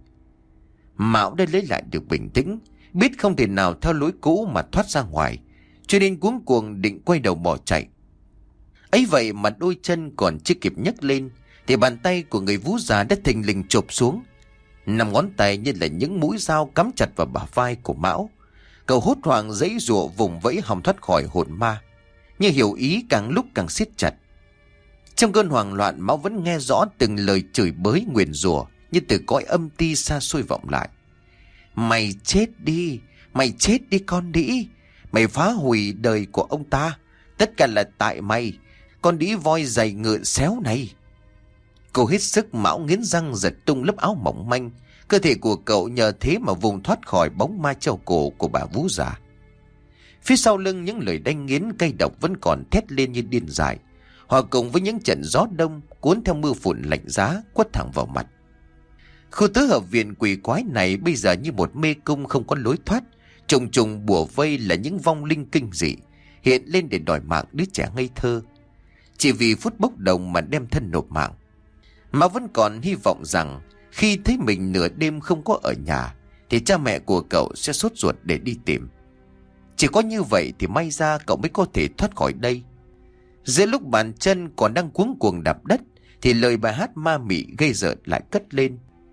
Mão đã lấy lại được bình tĩnh, biết không thể nào theo lối cũ mà thoát ra ngoài, cho nên cuống cuồng định quay đầu bỏ chạy. Ấy vậy mà đôi chân còn chưa kịp nhấc lên, thì bàn tay của người vú già đã thình lình chộp xuống. Năm ngón tay như là những mũi dao cắm chặt vào bả vai của Mão. Cậu hốt hoảng giãy giụa vùng vẫy hòng thoát khỏi hồn ma, nhưng hiểu ý càng lúc càng siết chặt. Trong cơn hoảng loạn, Mão vẫn nghe rõ từng lời chửi bới nguyền rủa như từ cõi âm ti xa xôi vọng lại. Mày chết đi, mày chết đi con đĩ, mày phá hủy đời của ông ta, tất cả là tại mày, con đĩ voi dày ngựa xéo này. Cô hết sức, Mão nghiến răng giật tung lớp áo mỏng manh, cơ thể của cậu nhờ thế mà vùng thoát khỏi bóng ma treo cổ của bà vú già. Phía sau lưng những lời đanh nghiến cay độc vẫn còn thét lên như điên dại, hòa cùng với những trận gió đông cuốn theo mưa phùn lạnh giá quất thẳng vào mặt. Khu tứ hợp viện quỷ quái này bây giờ như một mê cung không có lối thoát, Trùng trùng bủa vây là những vong linh kinh dị hiện lên để đòi mạng đứa trẻ ngây thơ, chỉ vì phút bốc đồng mà đem thân nộp mạng. Mão vẫn còn hy vọng rằng khi thấy mình nửa đêm không có ở nhà thì cha mẹ của cậu sẽ sốt ruột để đi tìm. Chỉ có như vậy thì may ra cậu mới có thể thoát khỏi đây. Giữa lúc bàn chân còn đang cuống cuồng đạp đất thì lời bài hát ma mị gây rợn lại cất lên.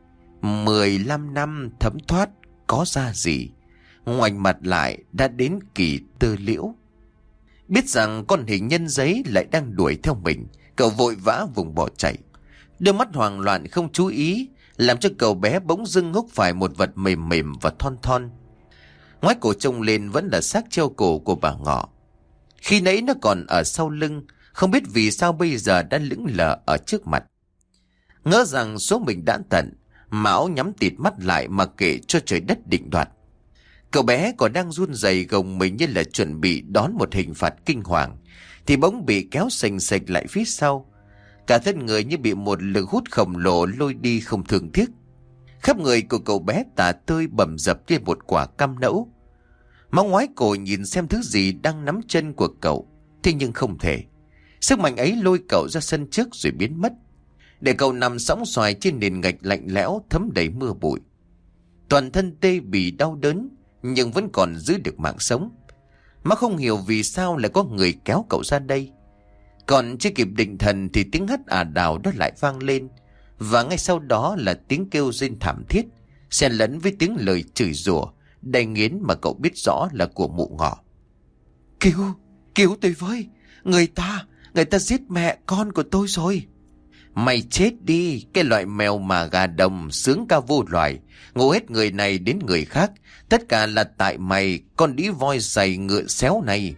Mười lăm năm thấm thoát có ra gì, ngoảnh mặt lại đã đến kỳ tơ liễu. Biết rằng con hình nhân giấy lại đang đuổi theo mình, cậu vội vã vùng bỏ chạy. Đôi mắt hoảng loạn không chú ý làm cho cậu bé bỗng dưng húc phải một vật mềm mềm và thon thon. Ngoái cổ trông lên vẫn là xác treo cổ của bà Ngọ. Khi nãy nó còn ở sau lưng, không biết vì sao bây giờ đã lững lờ ở trước mặt. Ngỡ rằng số mình đã tận, Mão nhắm tịt mắt lại mà kệ cho trời đất định đoạt. Cậu bé còn đang run rẩy gồng mình như là chuẩn bị đón một hình phạt kinh hoàng, thì bỗng bị kéo sành sạch lại phía sau. Cả thân người như bị một lực hút khổng lồ lôi đi không thương tiếc. Khắp người của cậu bé tả tơi bầm dập như một quả cam nẫu. Máu ngoái cổ nhìn xem thứ gì đang nắm chân của cậu, thế nhưng không thể. Sức mạnh ấy lôi cậu ra sân trước rồi biến mất, để cậu nằm sõng xoài trên nền gạch lạnh lẽo thấm đầy mưa bụi. Toàn thân tê bì đau đớn nhưng vẫn còn giữ được mạng sống. Mà không hiểu vì sao lại có người kéo cậu ra đây. Còn chưa kịp định thần thì tiếng hắt ả đào đó lại vang lên, và ngay sau đó là tiếng kêu rên thảm thiết xen lẫn với tiếng lời chửi rủa đầy nghiến mà cậu biết rõ là của mụ Ngọ. Cứu, cứu tôi với, người ta, người ta giết mẹ con của tôi rồi. Mày chết đi, cái loại mèo mà gà đồng sướng ca vô loài, ngộ hết người này đến người khác, tất cả là tại mày, con đĩ voi giày ngựa xéo này.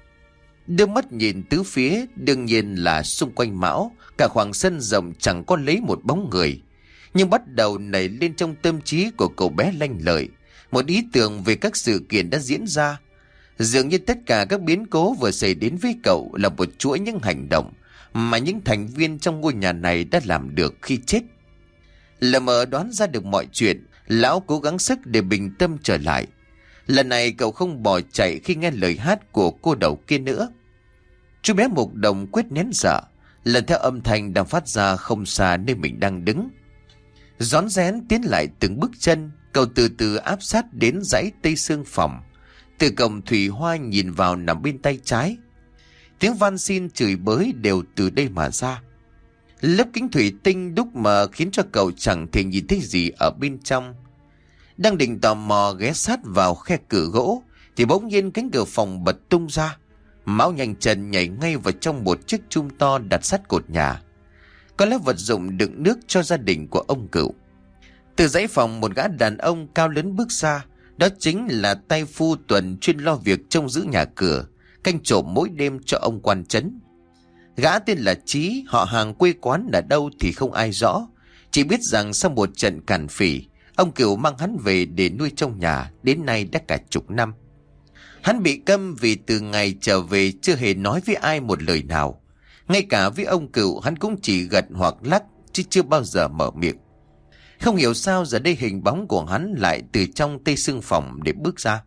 Đưa mắt nhìn tứ phía, đương nhiên là xung quanh Mão, cả khoảng sân rộng chẳng có lấy một bóng người. Nhưng bắt đầu nảy lên trong tâm trí của cậu bé lanh lợi một ý tưởng về các sự kiện đã diễn ra. Dường như tất cả các biến cố vừa xảy đến với cậu là một chuỗi những hành động mà những thành viên trong ngôi nhà này đã làm được khi chết. Lờ mờ đoán ra được mọi chuyện, lão cố gắng sức để bình tâm trở lại. Lần này cậu không bỏ chạy khi nghe lời hát của cô đầu kia nữa. Chú bé Mục Đồng quyết nén sợ, lần theo âm thanh đang phát ra không xa nơi mình đang đứng. Rón rén tiến lại từng bước chân, cậu từ từ áp sát đến dãy tây xương phòng. Từ cổng thủy hoa nhìn vào nằm bên tay trái. Tiếng van xin chửi bới đều từ đây mà ra. Lớp kính thủy tinh đúc mờ khiến cho cậu chẳng thể nhìn thấy gì ở bên trong. Đang định tò mò ghé sát vào khe cửa gỗ thì bỗng nhiên cánh cửa phòng bật tung ra. Mão nhanh chân nhảy ngay vào trong một chiếc chum to đặt sát cột nhà. Có lẽ vật dụng đựng nước cho gia đình của ông Cửu. Từ dãy phòng một gã đàn ông cao lớn bước ra. Đó chính là tay phu tuần chuyên lo việc trông giữ nhà cửa, canh trộm mỗi đêm cho ông quan trấn. Gã tên là Chí, họ hàng quê quán ở đâu thì không ai rõ. Chỉ biết rằng sau một trận càn phỉ, ông Cửu mang hắn về để nuôi trong nhà, đến nay đã cả chục năm. Hắn bị câm vì từ ngày trở về chưa hề nói với ai một lời nào. Ngay cả với ông Cửu hắn cũng chỉ gật hoặc lắc chứ chưa bao giờ mở miệng. Không hiểu sao giờ đây hình bóng của hắn lại từ trong tây xương phòng để bước ra.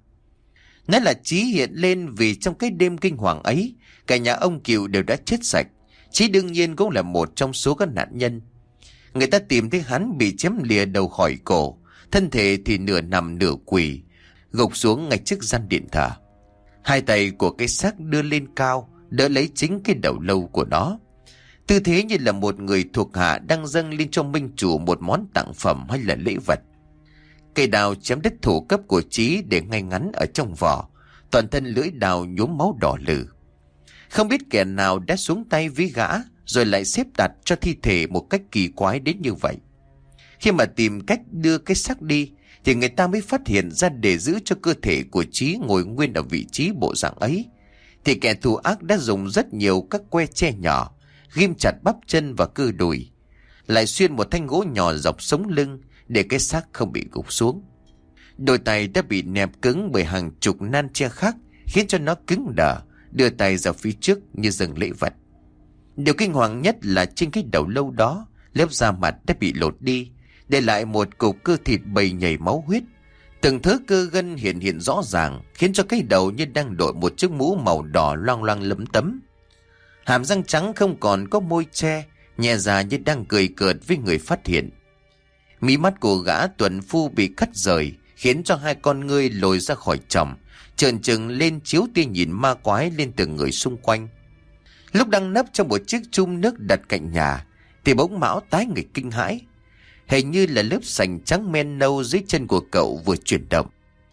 Nói là Chí hiện lên vì trong cái đêm kinh hoàng ấy, cả nhà ông Cửu đều đã chết sạch. Chí đương nhiên cũng là một trong số các nạn nhân. Người ta tìm thấy hắn bị chém lìa đầu khỏi cổ, thân thể thì nửa nằm nửa quỳ, gục xuống ngay trước gian điện thờ. Hai tay của cái xác đưa lên cao, đỡ lấy chính cái đầu lâu của nó. Tư thế như là một người thuộc hạ đang dâng lên cho minh chủ một món tặng phẩm hay là lễ vật. Cây đào chém đứt thủ cấp của Chí để ngay ngắn ở trong vỏ, toàn thân lưỡi đào nhuốm máu đỏ lử. Không biết kẻ nào đã xuống tay với gã rồi lại xếp đặt cho thi thể một cách kỳ quái đến như vậy. Khi mà tìm cách đưa cái xác đi thì người ta mới phát hiện ra để giữ cho cơ thể của Chí ngồi nguyên ở vị trí bộ dạng ấy, thì kẻ thù ác đã dùng rất nhiều các que tre nhỏ ghim chặt bắp chân và cơ đùi, lại xuyên một thanh gỗ nhỏ dọc sống lưng để cái xác không bị gục xuống. Đôi tay đã bị nẹp cứng bởi hàng chục nan tre khác, khiến cho nó cứng đờ, đưa tay ra phía trước như dâng lễ vật. Điều kinh hoàng nhất là trên cái đầu lâu đó, lớp da mặt đã bị lột đi, để lại một cục cơ thịt bầy nhầy máu huyết. Từng thớ cơ gân hiện hiện rõ ràng, khiến cho cái đầu như đang đội một chiếc mũ màu đỏ loang loang lấm tấm. Hàm răng trắng không còn có môi che, nhè ra như đang cười cợt với người phát hiện. Mí mắt của gã tuần phu bị cắt rời, khiến cho hai con ngươi lồi ra khỏi chòm, trợn trừng lên chiếu tia nhìn ma quái lên từng người xung quanh. Lúc đang nấp trong một chiếc chum nước đặt cạnh nhà, thì bỗng Mão tái nghịch kinh hãi. Hình như là lớp sành trắng men nâu dưới chân của cậu vừa chuyển động.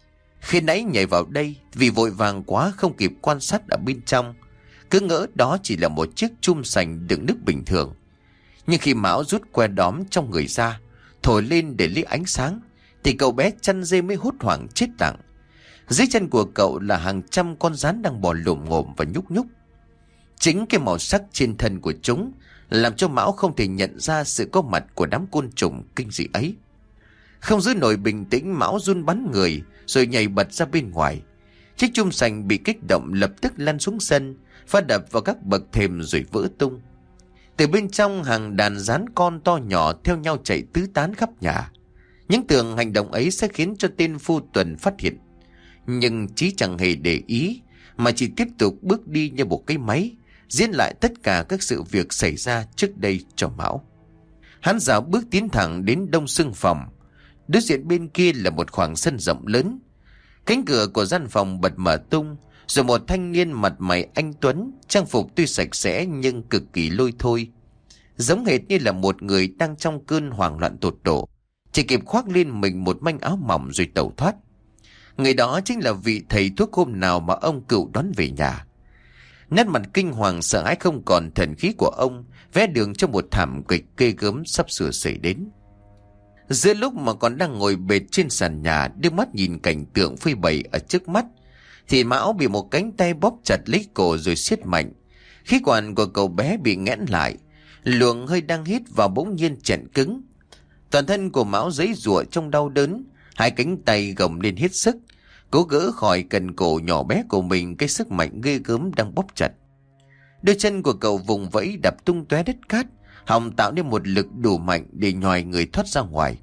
Khi nãy nhảy vào đây vì vội vàng quá không kịp quan sát ở bên trong, cứ ngỡ đó chỉ là một chiếc chum sành đựng nước bình thường. Nhưng khi Mão rút que đóm trong người ra, thổi lên để lấy ánh sáng, thì cậu bé chăn dê mới hốt hoảng chết lặng. Dưới chân của cậu là hàng trăm con rắn đang bò lồm ngồm và nhúc nhúc. Chính cái màu sắc trên thân của chúng làm cho Mão không thể nhận ra sự có mặt của đám côn trùng kinh dị ấy. Không giữ nổi bình tĩnh, Mão run bắn người rồi nhảy bật ra bên ngoài. Chiếc chum sành bị kích động lập tức lăn xuống sân, phát đập vào các bậc thềm rồi vỡ tung. Từ bên trong, hàng đàn rắn con to nhỏ theo nhau chạy tứ tán khắp nhà. Những tưởng hành động ấy sẽ khiến cho tên phu tuần phát hiện, nhưng Chí chẳng hề để ý, mà chỉ tiếp tục bước đi như một cái máy, diễn lại tất cả các sự việc xảy ra trước đây cho Mão. Hắn dạo bước tiến thẳng đến đông xương phòng. Đối diện bên kia là một khoảng sân rộng lớn. Cánh cửa của gian phòng bật mở tung, rồi một thanh niên mặt mày anh tuấn, trang phục tuy sạch sẽ nhưng cực kỳ lôi thôi, giống hệt như là một người đang trong cơn hoảng loạn tột độ, chỉ kịp khoác lên mình một manh áo mỏng rồi tẩu thoát. Người đó chính là vị thầy thuốc hôm nào mà ông cựu đón về nhà. Nét mặt kinh hoàng sợ hãi không còn thần khí của ông vẽ đường cho một thảm kịch ghê gớm sắp sửa xảy đến. Giữa lúc mà còn đang ngồi bệt trên sàn nhà, đưa mắt nhìn cảnh tượng phơi bày ở trước mắt, thì Mão bị một cánh tay bóp chặt lấy cổ rồi siết mạnh. Khí quản của cậu bé bị nghẽn lại, luồng hơi đang hít vào bỗng nhiên chẹn cứng. Toàn thân của Mão giãy giụa trong đau đớn, hai cánh tay gồng lên hết sức, cố gỡ khỏi cần cổ nhỏ bé của mình cái sức mạnh ghê gớm đang bóp chặt. Đôi chân của cậu vùng vẫy đập tung tóe đất cát, hòng tạo nên một lực đủ mạnh để nhòi người thoát ra ngoài.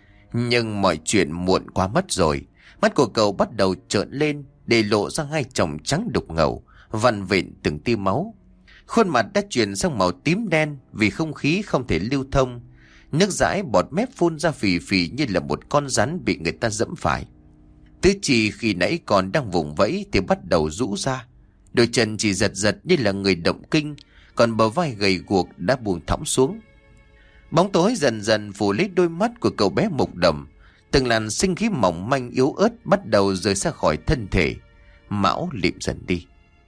Nhưng mọi chuyện muộn quá mất rồi. Mắt của cậu bắt đầu trợn lên, để lộ ra hai tròng trắng đục ngầu, vằn vện từng tia máu. Khuôn mặt đã chuyển sang màu tím đen vì không khí không thể lưu thông. Nước dãi bọt mép phun ra phì phì như là một con rắn bị người ta dẫm phải. Tứ chi khi nãy còn đang vùng vẫy thì bắt đầu rũ ra. Đôi chân chỉ giật giật như là người động kinh, còn bờ vai gầy guộc đã buông thõng xuống. Bóng tối dần dần phủ lấy đôi mắt của cậu bé mục đồng. Từng làn sinh khí mỏng manh yếu ớt bắt đầu rời ra khỏi thân thể. Mão lịm dần đi.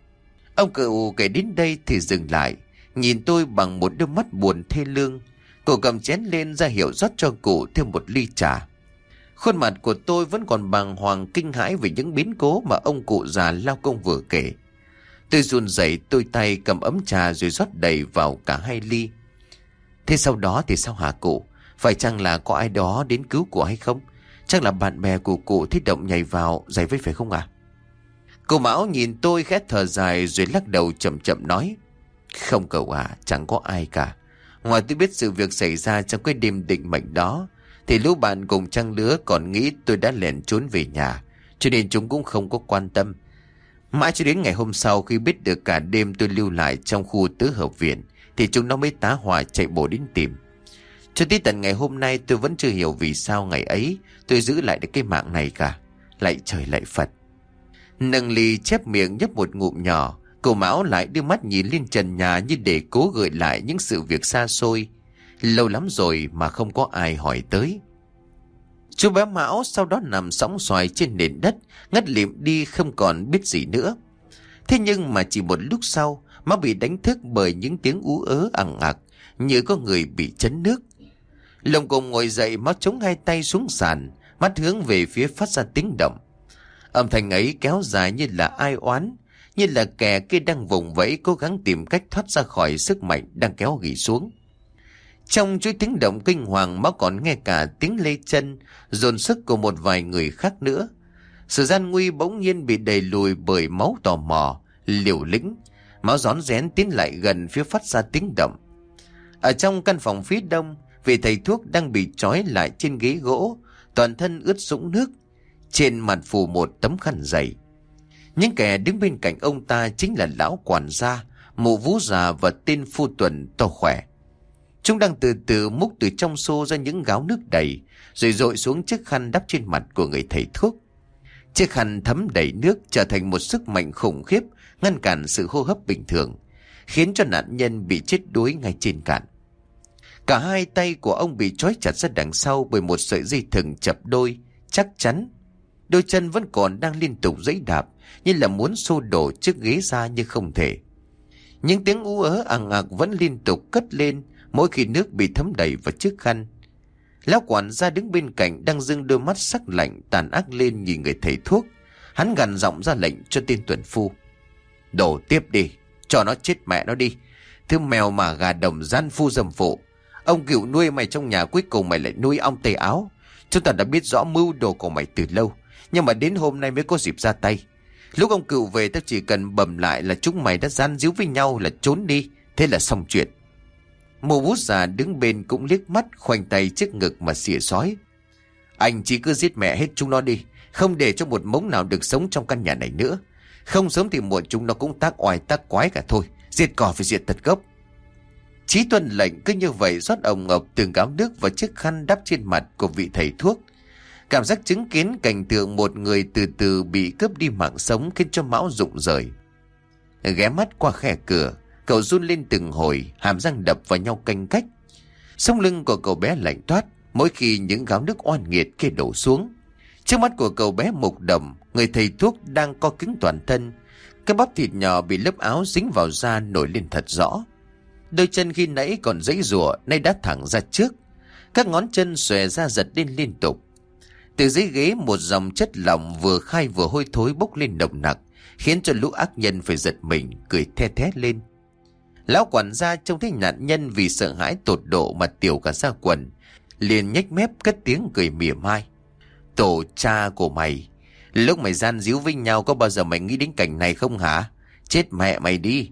Ông cựu kể đến đây thì dừng lại, nhìn tôi bằng một đôi mắt buồn thê lương. Cụ cầm chén lên ra hiệu rót cho cụ thêm một ly trà. Khuôn mặt của tôi vẫn còn bàng hoàng kinh hãi về những biến cố mà ông cụ già lao công vừa kể. Tôi run rẩy, tôi tay cầm ấm trà rồi rót đầy vào cả hai ly. Thế sau đó thì sao hả cụ? Phải chăng là có ai đó đến cứu cụ hay không? Chắc là bạn bè của cụ thích động nhảy vào giày vây phải không à? Cô Mão nhìn tôi khẽ thở dài rồi lắc đầu chậm chậm nói: Không cậu à, chẳng có ai cả. Ngoài tôi biết sự việc xảy ra trong cái đêm định mệnh đó, thì lũ bạn cùng trang lứa còn nghĩ tôi đã lẻn trốn về nhà, cho nên chúng cũng không có quan tâm. Mãi cho đến ngày hôm sau, khi biết được cả đêm tôi lưu lại trong khu tứ hợp viện, thì chúng nó mới tá hỏa chạy bộ đến tìm. Cho tới tận ngày hôm nay tôi vẫn chưa hiểu vì sao ngày ấy tôi giữ lại được cái mạng này cả. Lạy trời lạy Phật. Nâng ly chép miệng nhấp một ngụm nhỏ, cô Mão lại đưa mắt nhìn lên trần nhà như để cố gợi lại những sự việc xa xôi. Lâu lắm rồi mà không có ai hỏi tới. Chú bé Mão sau đó nằm sõng xoài trên nền đất, ngất lịm đi không còn biết gì nữa. Thế nhưng mà chỉ một lúc sau, Mão bị đánh thức bởi những tiếng ú ớ ẳng ặc, như có người bị chấn nước. Lồng cồm ngồi dậy, Mão chống hai tay xuống sàn, mắt hướng về phía phát ra tiếng động. Âm thanh ấy kéo dài như là ai oán, như là kẻ kia đang vùng vẫy cố gắng tìm cách thoát ra khỏi sức mạnh đang kéo ghì xuống. Trong chuỗi tiếng động kinh hoàng, Mão còn nghe cả tiếng lê chân dồn sức của một vài người khác nữa. Sự gian nguy bỗng nhiên bị đẩy lùi bởi máu tò mò, liều lĩnh. Mão rón rén tiến lại gần phía phát ra tiếng động. Ở trong căn phòng phía đông, vị thầy thuốc đang bị trói lại trên ghế gỗ, toàn thân ướt sũng nước. trên mặt phủ một tấm khăn dày. Những kẻ đứng bên cạnh ông ta chính là lão quản gia, mụ vú già và tên phu tuần to khỏe. Chúng đang từ từ múc từ trong xô ra những gáo nước đầy, rồi dội xuống chiếc khăn đắp trên mặt của người thầy thuốc. Chiếc khăn thấm đầy nước trở thành một sức mạnh khủng khiếp, ngăn cản sự hô hấp bình thường, khiến cho nạn nhân bị chết đuối ngay trên cạn. Cả hai tay của ông bị trói chặt ra đằng sau bởi một sợi dây thừng chập đôi, chắc chắn. Đôi chân vẫn còn đang liên tục giãy đạp, như là muốn xô đổ chiếc ghế ra nhưng không thể. Những tiếng ú ớ ằng ặc vẫn liên tục cất lên mỗi khi nước bị thấm đầy vào chiếc khăn. Lão quản gia đứng bên cạnh đang dưng đôi mắt sắc lạnh tàn ác lên nhìn người thầy thuốc. Hắn gằn giọng ra lệnh cho tên tuần phu: đổ tiếp đi, cho nó chết mẹ nó đi. Thứ mèo mà gà đồng gian phu dâm phụ. Ông Cựu nuôi mày trong nhà, cuối cùng mày lại nuôi ong tây áo. Chúng ta đã biết rõ mưu đồ của mày từ lâu, nhưng mà đến hôm nay mới có dịp ra tay. Lúc ông Cựu về tao chỉ cần bẩm lại là chúng mày đã gian díu với nhau là trốn đi, thế là xong chuyện. Mụ vú già đứng bên cũng liếc mắt khoanh tay trước ngực mà xỉa xói: anh chỉ cứ giết mẹ hết chúng nó đi, không để cho một mống nào được sống trong căn nhà này nữa. Không sớm thì muộn chúng nó cũng tác oai tác quái cả thôi. Diệt cỏ phải diệt tận gốc. Chí tuân lệnh cứ như vậy rót ồng ập từng gáo nước vào chiếc khăn đắp trên mặt của vị thầy thuốc. Cảm giác chứng kiến cảnh tượng một người từ từ bị cướp đi mạng sống khiến cho máu rụng rời. Ghé mắt qua khe cửa, cậu run lên từng hồi, hàm răng đập vào nhau canh cách. Sống lưng của cậu bé lạnh toát mỗi khi những gáo nước oan nghiệt kia đổ xuống. Trước mắt của cậu bé mục đầm, người thầy thuốc đang co cứng toàn thân. Cái bắp thịt nhỏ bị lớp áo dính vào da nổi lên thật rõ. Đôi chân khi nãy còn giãy giụa nay đã thẳng ra trước. Các ngón chân xòe ra giật lên liên tục. Từ dưới ghế một dòng chất lỏng vừa khai vừa hôi thối bốc lên nồng nặc, khiến cho lũ ác nhân phải giật mình cười the thé lên. Lão quản gia trông thấy nạn nhân vì sợ hãi tột độ mà tiểu cả ra quần, liền nhếch mép cất tiếng cười mỉa mai: tổ cha của mày, lúc mày gian díu với nhau có bao giờ mày nghĩ đến cảnh này không hả? Chết mẹ mày đi.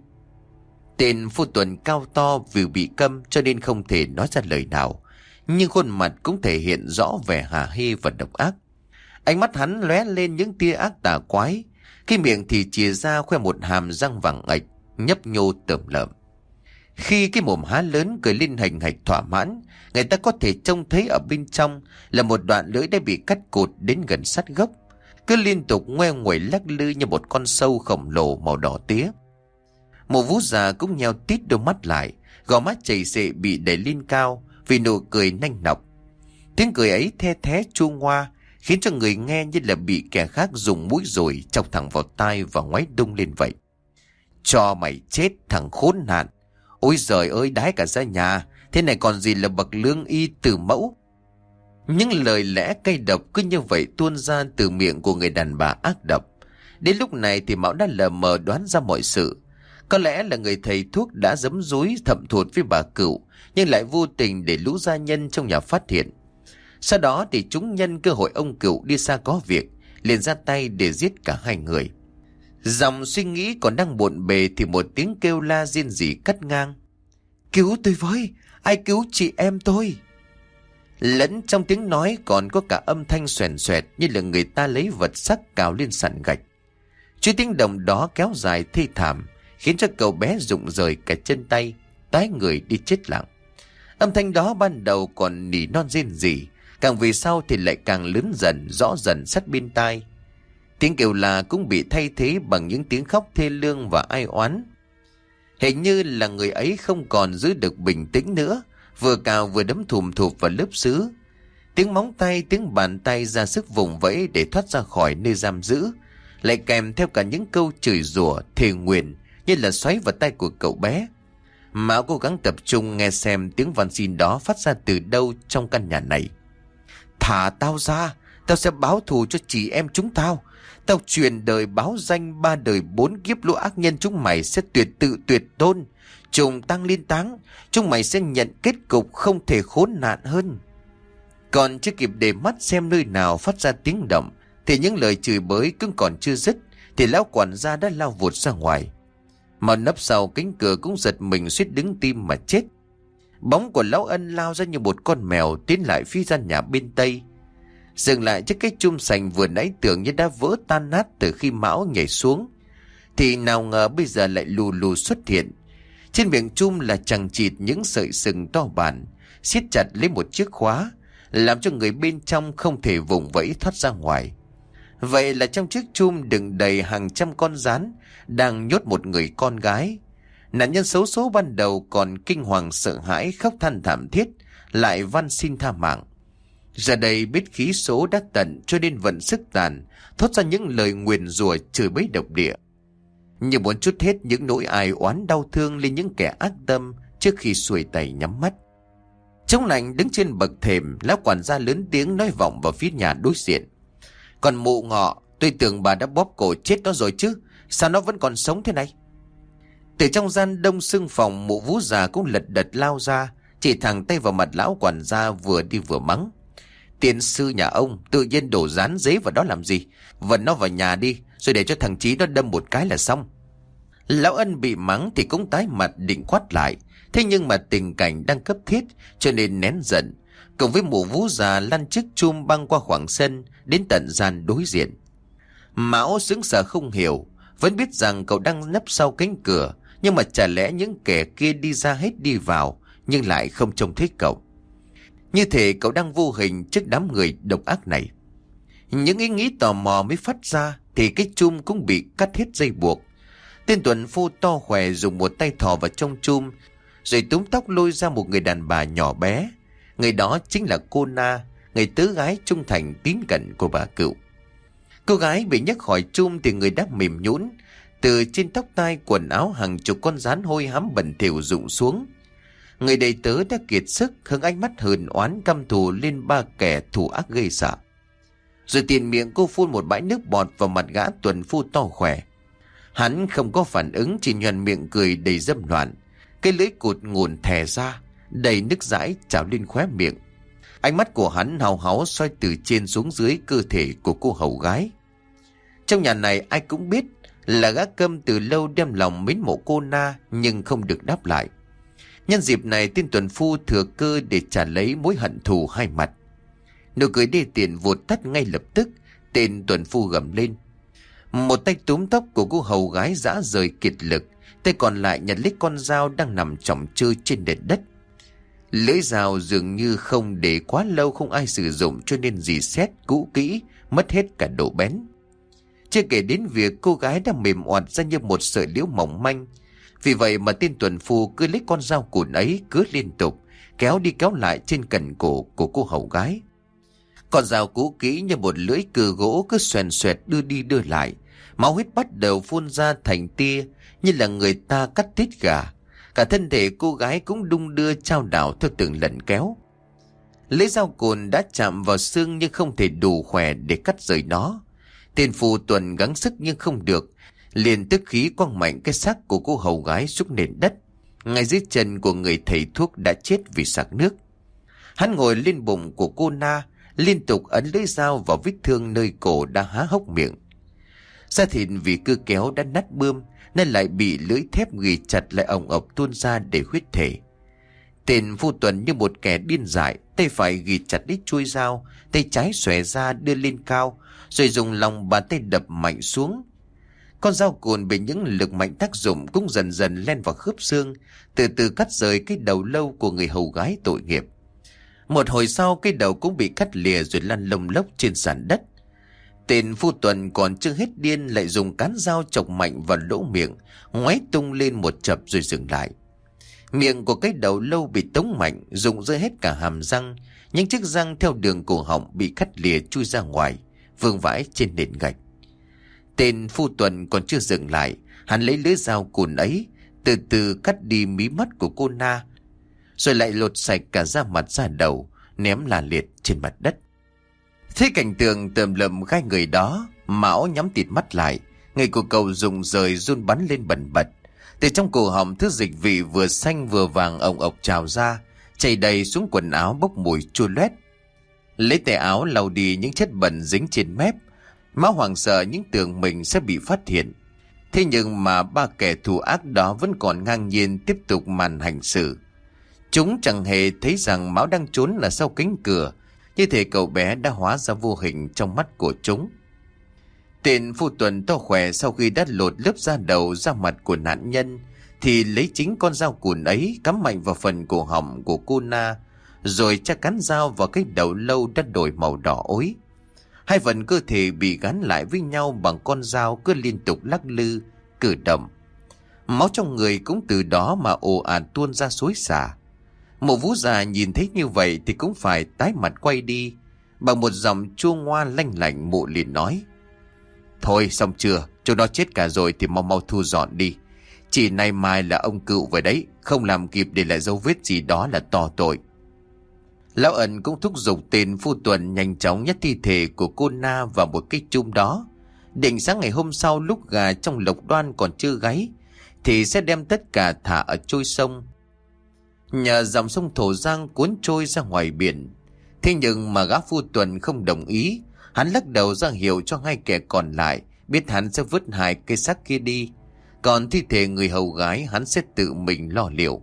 Tên phu tuần cao to vì bị câm cho nên không thể nói ra lời nào, nhưng khuôn mặt cũng thể hiện rõ vẻ hả hê và độc ác. Ánh mắt hắn lóe lên những tia ác tà quái, cái miệng thì chìa ra khoe một hàm răng vàng ạch nhấp nhô tởm lợm. Khi cái mồm há lớn cười lên hành hạch thỏa mãn, người ta có thể trông thấy ở bên trong là một đoạn lưỡi đã bị cắt cụt đến gần sát gốc, cứ liên tục ngoe nguẩy lắc lư như một con sâu khổng lồ màu đỏ tía. Mụ vú già cũng nheo tít đôi mắt lại, gò má chảy xệ bị đẩy lên cao vì nụ cười nanh nọc. Tiếng cười ấy the thé chua ngoa, khiến cho người nghe như là bị kẻ khác dùng mũi dồi chọc thẳng vào tai và ngoáy đung lên vậy. Cho mày chết thằng khốn nạn! Ôi giời ơi, đái cả ra nhà, thế này còn gì là bậc lương y tử mẫu. Những lời lẽ cay độc cứ như vậy tuôn ra từ miệng của người đàn bà ác độc. Đến lúc này thì Mão đã lờ mờ đoán ra mọi sự. Có lẽ là người thầy thuốc đã giấm dúi thậm thụt với bà Cựu, nhưng lại vô tình để lũ gia nhân trong nhà phát hiện. Sau đó thì chúng nhân cơ hội ông Cựu đi xa có việc, liền ra tay để giết cả hai người. Dòng suy nghĩ còn đang bộn bề thì một tiếng kêu la riêng rỉ cắt ngang: cứu tôi với, ai cứu chị em tôi. Lẫn trong tiếng nói còn có cả âm thanh xoèn xoẹt như là người ta lấy vật sắc cào lên sàn gạch. Chuỗi tiếng động đó kéo dài thê thảm, khiến cho cậu bé rụng rời cả chân tay, tái người đi chết lặng. Âm thanh đó ban đầu còn nỉ non rên rỉ, càng về sau thì lại càng lớn dần, rõ dần sát bên tai. Tiếng kêu la cũng bị thay thế bằng những tiếng khóc thê lương và ai oán. Hình như là người ấy không còn giữ được bình tĩnh nữa, vừa cào vừa đấm thùm thụp vào lớp sứ. Tiếng móng tay, tiếng bàn tay ra sức vùng vẫy để thoát ra khỏi nơi giam giữ, lại kèm theo cả những câu chửi rủa thề nguyền như là xoáy vào tay của cậu bé. Mão cố gắng tập trung nghe xem tiếng van xin đó phát ra từ đâu trong căn nhà này. Thả tao ra, tao sẽ báo thù cho chị em chúng tao. Tao truyền đời báo danh ba đời bốn kiếp lũ ác nhân chúng mày sẽ tuyệt tự tuyệt tôn, trùng tăng liên táng. Chúng mày sẽ nhận kết cục không thể khốn nạn hơn. Còn chưa kịp để mắt xem nơi nào phát ra tiếng động thì những lời chửi bới cũng còn chưa dứt thì lão quản gia đã lao vụt ra ngoài. Mà nấp sau cánh cửa cũng giật mình suýt đứng tim mà chết. Bóng của lão Ân lao ra như một con mèo tiến lại phía gian nhà bên tây. dừng lại trước cái chum sành vừa nãy tưởng như đã vỡ tan nát từ khi Mão nhảy xuống. Thì nào ngờ bây giờ lại lù lù xuất hiện. Trên miệng chum là chằng chịt những sợi sừng to bản, siết chặt lấy một chiếc khóa, làm cho người bên trong không thể vùng vẫy thoát ra ngoài. Vậy là trong chiếc chum đựng đầy hàng trăm con gián đang nhốt một người con gái. Nạn nhân xấu số ban đầu còn kinh hoàng sợ hãi khóc than thảm thiết, lại van xin tha mạng. Giờ đây biết khí số đã tận cho nên vận sức tàn, thốt ra những lời nguyền rủa chửi bới độc địa, như muốn trút hết những nỗi ai oán đau thương lên những kẻ ác tâm trước khi xuôi tay nhắm mắt. Chống lạnh đứng trên bậc thềm, lão quản gia lớn tiếng nói vọng vào phía nhà đối diện. Còn mụ ngọ, tôi tưởng bà đã bóp cổ chết nó rồi chứ, sao nó vẫn còn sống thế này? Từ trong gian đông sưng phòng, mụ vú già cũng lật đật lao ra, chỉ thẳng tay vào mặt lão quản gia, vừa đi vừa mắng. Tiên sư nhà ông tự nhiên đổ dán giấy vào đó làm gì? Vận nó vào nhà đi, rồi để cho thằng Chí nó đâm một cái là xong. Lão Ân bị mắng thì cũng tái mặt định quát lại, thế nhưng mà tình cảnh đang cấp thiết cho nên nén giận, cùng với mụ vú già lăn chiếc chum băng qua khoảng sân đến tận gian đối diện. Mão sững sờ không hiểu, vẫn biết rằng cậu đang nấp sau cánh cửa, nhưng mà chả lẽ những kẻ kia đi ra hết đi vào nhưng lại không trông thấy cậu. Như thể cậu đang vô hình trước đám người độc ác này. Những ý nghĩ tò mò mới phát ra thì cái chum cũng bị cắt hết dây buộc. Tên tuần phu to khỏe dùng một tay thò vào trong chum, rồi túm tóc lôi ra một người đàn bà nhỏ bé. Người đó chính là cô Na, người tứ gái trung thành tín cận của bà Cựu. Cô gái bị nhấc khỏi chum thì người đã mềm nhũn, từ trên tóc tai quần áo hàng chục con rán hôi hám bẩn thỉu rụng xuống. Người đầy tớ đã kiệt sức, hướng ánh mắt hờn oán căm thù lên ba kẻ thù ác gây sợ. Rồi tiền miệng cô phun một bãi nước bọt vào mặt gã tuần phu to khỏe. Hắn không có phản ứng, chỉ nhoẻn miệng cười đầy dâm loạn. Cái lưỡi cụt ngùn thè ra, đầy nước dãi trào lên khóe miệng. Ánh mắt của hắn hào háo soi từ trên xuống dưới cơ thể của cô hầu gái. Trong nhà này ai cũng biết là gã Câm từ lâu đem lòng mến mộ cô Na nhưng không được đáp lại. Nhân dịp này tên tuần phu thừa cơ để trả lấy mối hận thù hai mặt. Nụ cười đê tiện vụt tắt ngay lập tức, tên tuần phu gầm lên. Một tay túm tóc của cô hầu gái rã rời kiệt lực, tay còn lại nhặt lấy con dao đang nằm chỏng chơ trên nền đất. Lưỡi dao dường như không để quá lâu không ai sử dụng cho nên dì xét cũ kỹ, mất hết cả độ bén. Chưa kể đến việc cô gái đã mềm oặt ra như một sợi liễu mỏng manh. Vì vậy mà tên tuần phu cứ lấy con dao cùn ấy cứ liên tục kéo đi kéo lại trên cành cổ của cô hầu gái. Con dao cũ kỹ như một lưỡi cưa gỗ cứ xoèn xoẹt đưa đi đưa lại, máu huyết bắt đầu phun ra thành tia như là người ta cắt thít gà. Cả thân thể cô gái cũng đung đưa chao đảo theo từng lần kéo. Lưỡi dao cùn đã chạm vào xương nhưng không thể đủ khỏe để cắt rời nó. Tên phù tuần gắng sức nhưng không được, liền tức khí quăng mạnh cái xác của cô hầu gái xuống nền đất, ngay dưới chân của người thầy thuốc đã chết vì sặc nước. Hắn ngồi lên bụng của cô Na, liên tục ấn lưỡi dao vào vết thương nơi cổ đã há hốc miệng. Da thịt vì cưa kéo đã nát bươm nên lại bị lưỡi thép ghi chặt lại ồng ộc tuôn ra để huyết thể. Tên phu tuần như một kẻ điên dại, tay phải ghi chặt lấy chuôi dao, tay trái xòe ra đưa lên cao, rồi dùng lòng bàn tay đập mạnh xuống. Con dao cùn bị những lực mạnh tác dụng cũng dần dần len vào khớp xương, từ từ cắt rời cái đầu lâu của người hầu gái tội nghiệp. Một hồi sau cái đầu cũng bị cắt lìa rồi lăn lông lốc trên sàn đất. Tên phu tuần còn chưa hết điên lại dùng cán dao chọc mạnh vào lỗ miệng, ngoáy tung lên một chập rồi dừng lại. Miệng của cái đầu lâu bị tống mạnh, rụng rơi hết cả hàm răng, những chiếc răng theo đường cổ họng bị cắt lìa chui ra ngoài, vương vãi trên nền gạch. Tên phu tuần còn chưa dừng lại, hắn lấy lưỡi dao cùn ấy, từ từ cắt đi mí mắt của cô Na, rồi lại lột sạch cả da mặt da đầu, ném là liệt trên mặt đất. Thấy cảnh tượng tởm lợm gai người đó, Mão nhắm tịt mắt lại, người của cậu rụng rời run bắn lên bần bật. Từ trong cổ họng thứ dịch vị vừa xanh vừa vàng ồng ộc trào ra, chảy đầy xuống quần áo bốc mùi chua loét. Lấy tay áo lau đi những chất bẩn dính trên mép, Mão hoảng sợ những tưởng mình sẽ bị phát hiện. Thế nhưng mà ba kẻ thù ác đó vẫn còn ngang nhiên tiếp tục màn hành xử. Chúng chẳng hề thấy rằng Mão đang trốn ở sau cánh cửa, như thể cậu bé đã hóa ra vô hình trong mắt của chúng. Tên Phu Tuần to khỏe sau khi đã lột lớp da đầu da mặt của nạn nhân thì lấy chính con dao cùn ấy cắm mạnh vào phần cổ họng của cô Na, rồi chắc cán dao vào cái đầu lâu đã đổi màu đỏ ối. Hai phần cơ thể bị gắn lại với nhau bằng con dao cứ liên tục lắc lư, cử động. Máu trong người cũng từ đó mà ồ ạt tuôn ra xối xả. Mộ Vũ già nhìn thấy như vậy thì cũng phải tái mặt quay đi. Bằng một giọng chua ngoa lanh lảnh, mụ liền nói: Thôi xong chưa, chúng nó chết cả rồi thì mau mau thu dọn đi. Chỉ nay mai là ông cựu về đấy, không làm kịp để lại dấu vết gì đó là to tội. Lão Ẩn cũng thúc giục tên Phu Tuần nhanh chóng nhét thi thể của cô Na vào một cái chum đó, định sáng ngày hôm sau lúc gà trong lộc đoan còn chưa gáy thì sẽ đem tất cả thả ở trôi sông. Nhờ dòng sông Thổ Giang cuốn trôi ra ngoài biển. Thế nhưng mà gã Phu Tuần không đồng ý. Hắn lắc đầu ra hiệu cho hai kẻ còn lại biết hắn sẽ vứt hai cây xác kia đi, còn thi thể người hầu gái hắn sẽ tự mình lo liệu.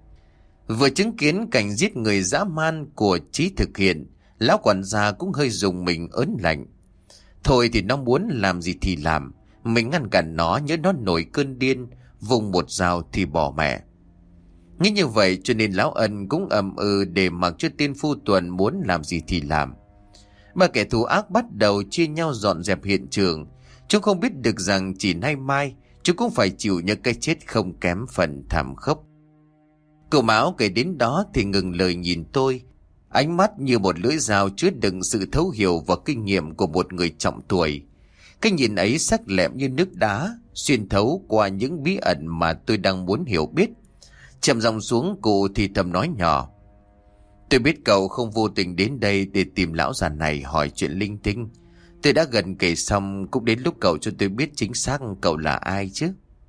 Vừa chứng kiến cảnh giết người dã man của Chí thực hiện, lão quản gia cũng hơi rùng mình ớn lạnh. Thôi thì nó muốn làm gì thì làm, mình ngăn cản nó, nhớ nó nổi cơn điên, vùng một dao thì bỏ mẹ. Nghĩ như vậy cho nên lão Ân cũng ầm ừ để mặc cho tên Phu Tuần muốn làm gì thì làm. Ba kẻ thù ác bắt đầu chia nhau dọn dẹp hiện trường. Chúng không biết được rằng chỉ nay mai chúng cũng phải chịu những cái chết không kém phần thảm khốc. Cậu Mão kể đến đó thì ngừng lời nhìn tôi, ánh mắt như một lưỡi dao chứa đựng sự thấu hiểu và kinh nghiệm của một người trọng tuổi. Cái nhìn ấy sắc lẹm như nước đá, xuyên thấu qua những bí ẩn mà tôi đang muốn hiểu biết. Trầm giọng xuống, cụ thì thầm nói nhỏ: Tôi biết cậu không vô tình đến đây để tìm lão già này hỏi chuyện linh tinh. Tôi đã gần kể xong, cũng đến lúc cậu cho tôi biết chính xác cậu là ai chứ.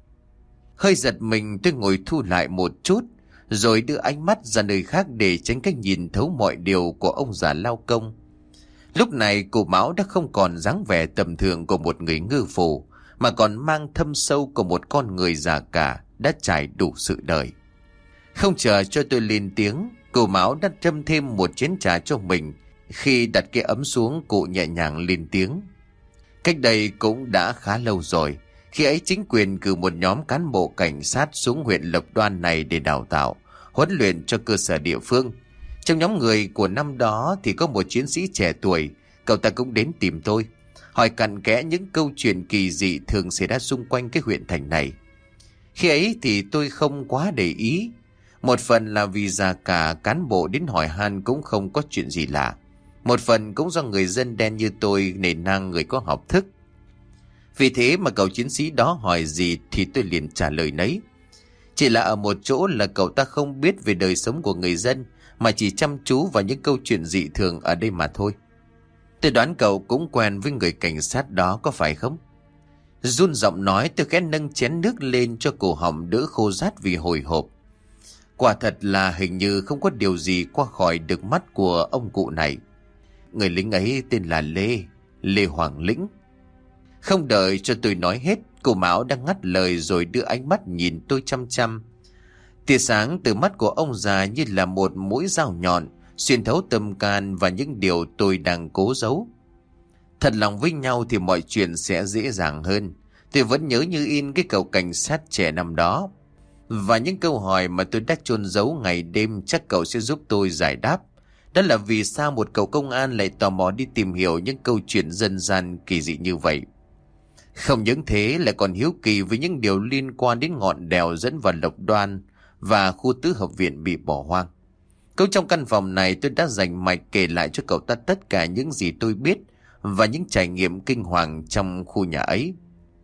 Hơi giật mình, tôi ngồi thu lại một chút, rồi đưa ánh mắt ra nơi khác để tránh cách nhìn thấu mọi điều của ông già lao công. Lúc này cụ Mão đã không còn dáng vẻ tầm thường của một người ngư phủ, mà còn mang thâm sâu của một con người già cả đã trải đủ sự đời. Không chờ cho tôi lên tiếng, cụ Mão đã châm thêm một chén trà cho mình. Khi đặt cái ấm xuống, cụ nhẹ nhàng lên tiếng: Cách đây cũng đã khá lâu rồi. Khi ấy chính quyền cử một nhóm cán bộ cảnh sát xuống huyện Lộc Đoan này để đào tạo, huấn luyện cho cơ sở địa phương. Trong nhóm người của năm đó thì có một chiến sĩ trẻ tuổi, cậu ta cũng đến tìm tôi, hỏi cặn kẽ những câu chuyện kỳ dị thường xảy ra xung quanh cái huyện thành này. Khi ấy thì tôi không quá để ý. Một phần là vì già cả cán bộ đến hỏi han cũng không có chuyện gì lạ. Một phần cũng do người dân đen như tôi nể nang người có học thức. Vì thế mà cậu chiến sĩ đó hỏi gì thì tôi liền trả lời nấy. Chỉ là ở một chỗ là cậu ta không biết về đời sống của người dân, mà chỉ chăm chú vào những câu chuyện dị thường ở đây mà thôi. Tôi đoán cậu cũng quen với người cảnh sát đó có phải không? Run giọng nói, tôi khẽ nâng chén nước lên cho cổ họng đỡ khô rát vì hồi hộp. Quả thật là hình như không có điều gì qua khỏi được mắt của ông cụ này. Người lính ấy tên là Lê, Lê Hoàng Lĩnh. Không đợi cho tôi nói hết, cụ Mão đang ngắt lời rồi đưa ánh mắt nhìn tôi chăm chăm. Tia sáng từ mắt của ông già như là một mũi dao nhọn, xuyên thấu tâm can và những điều tôi đang cố giấu. Thật lòng với nhau thì mọi chuyện sẽ dễ dàng hơn. Tôi vẫn nhớ như in cái cậu cảnh sát trẻ năm đó, và những câu hỏi mà tôi đã chôn giấu ngày đêm chắc cậu sẽ giúp tôi giải đáp. Đó là vì sao một cậu công an lại tò mò đi tìm hiểu những câu chuyện dân gian kỳ dị như vậy. Không những thế, lại còn hiếu kỳ với những điều liên quan đến ngọn đèo dẫn vào Lộc Đoan và khu tứ hợp viện bị bỏ hoang. Câu trong căn phòng này tôi đã dành mạch kể lại cho cậu ta tất cả những gì tôi biết và những trải nghiệm kinh hoàng trong khu nhà ấy.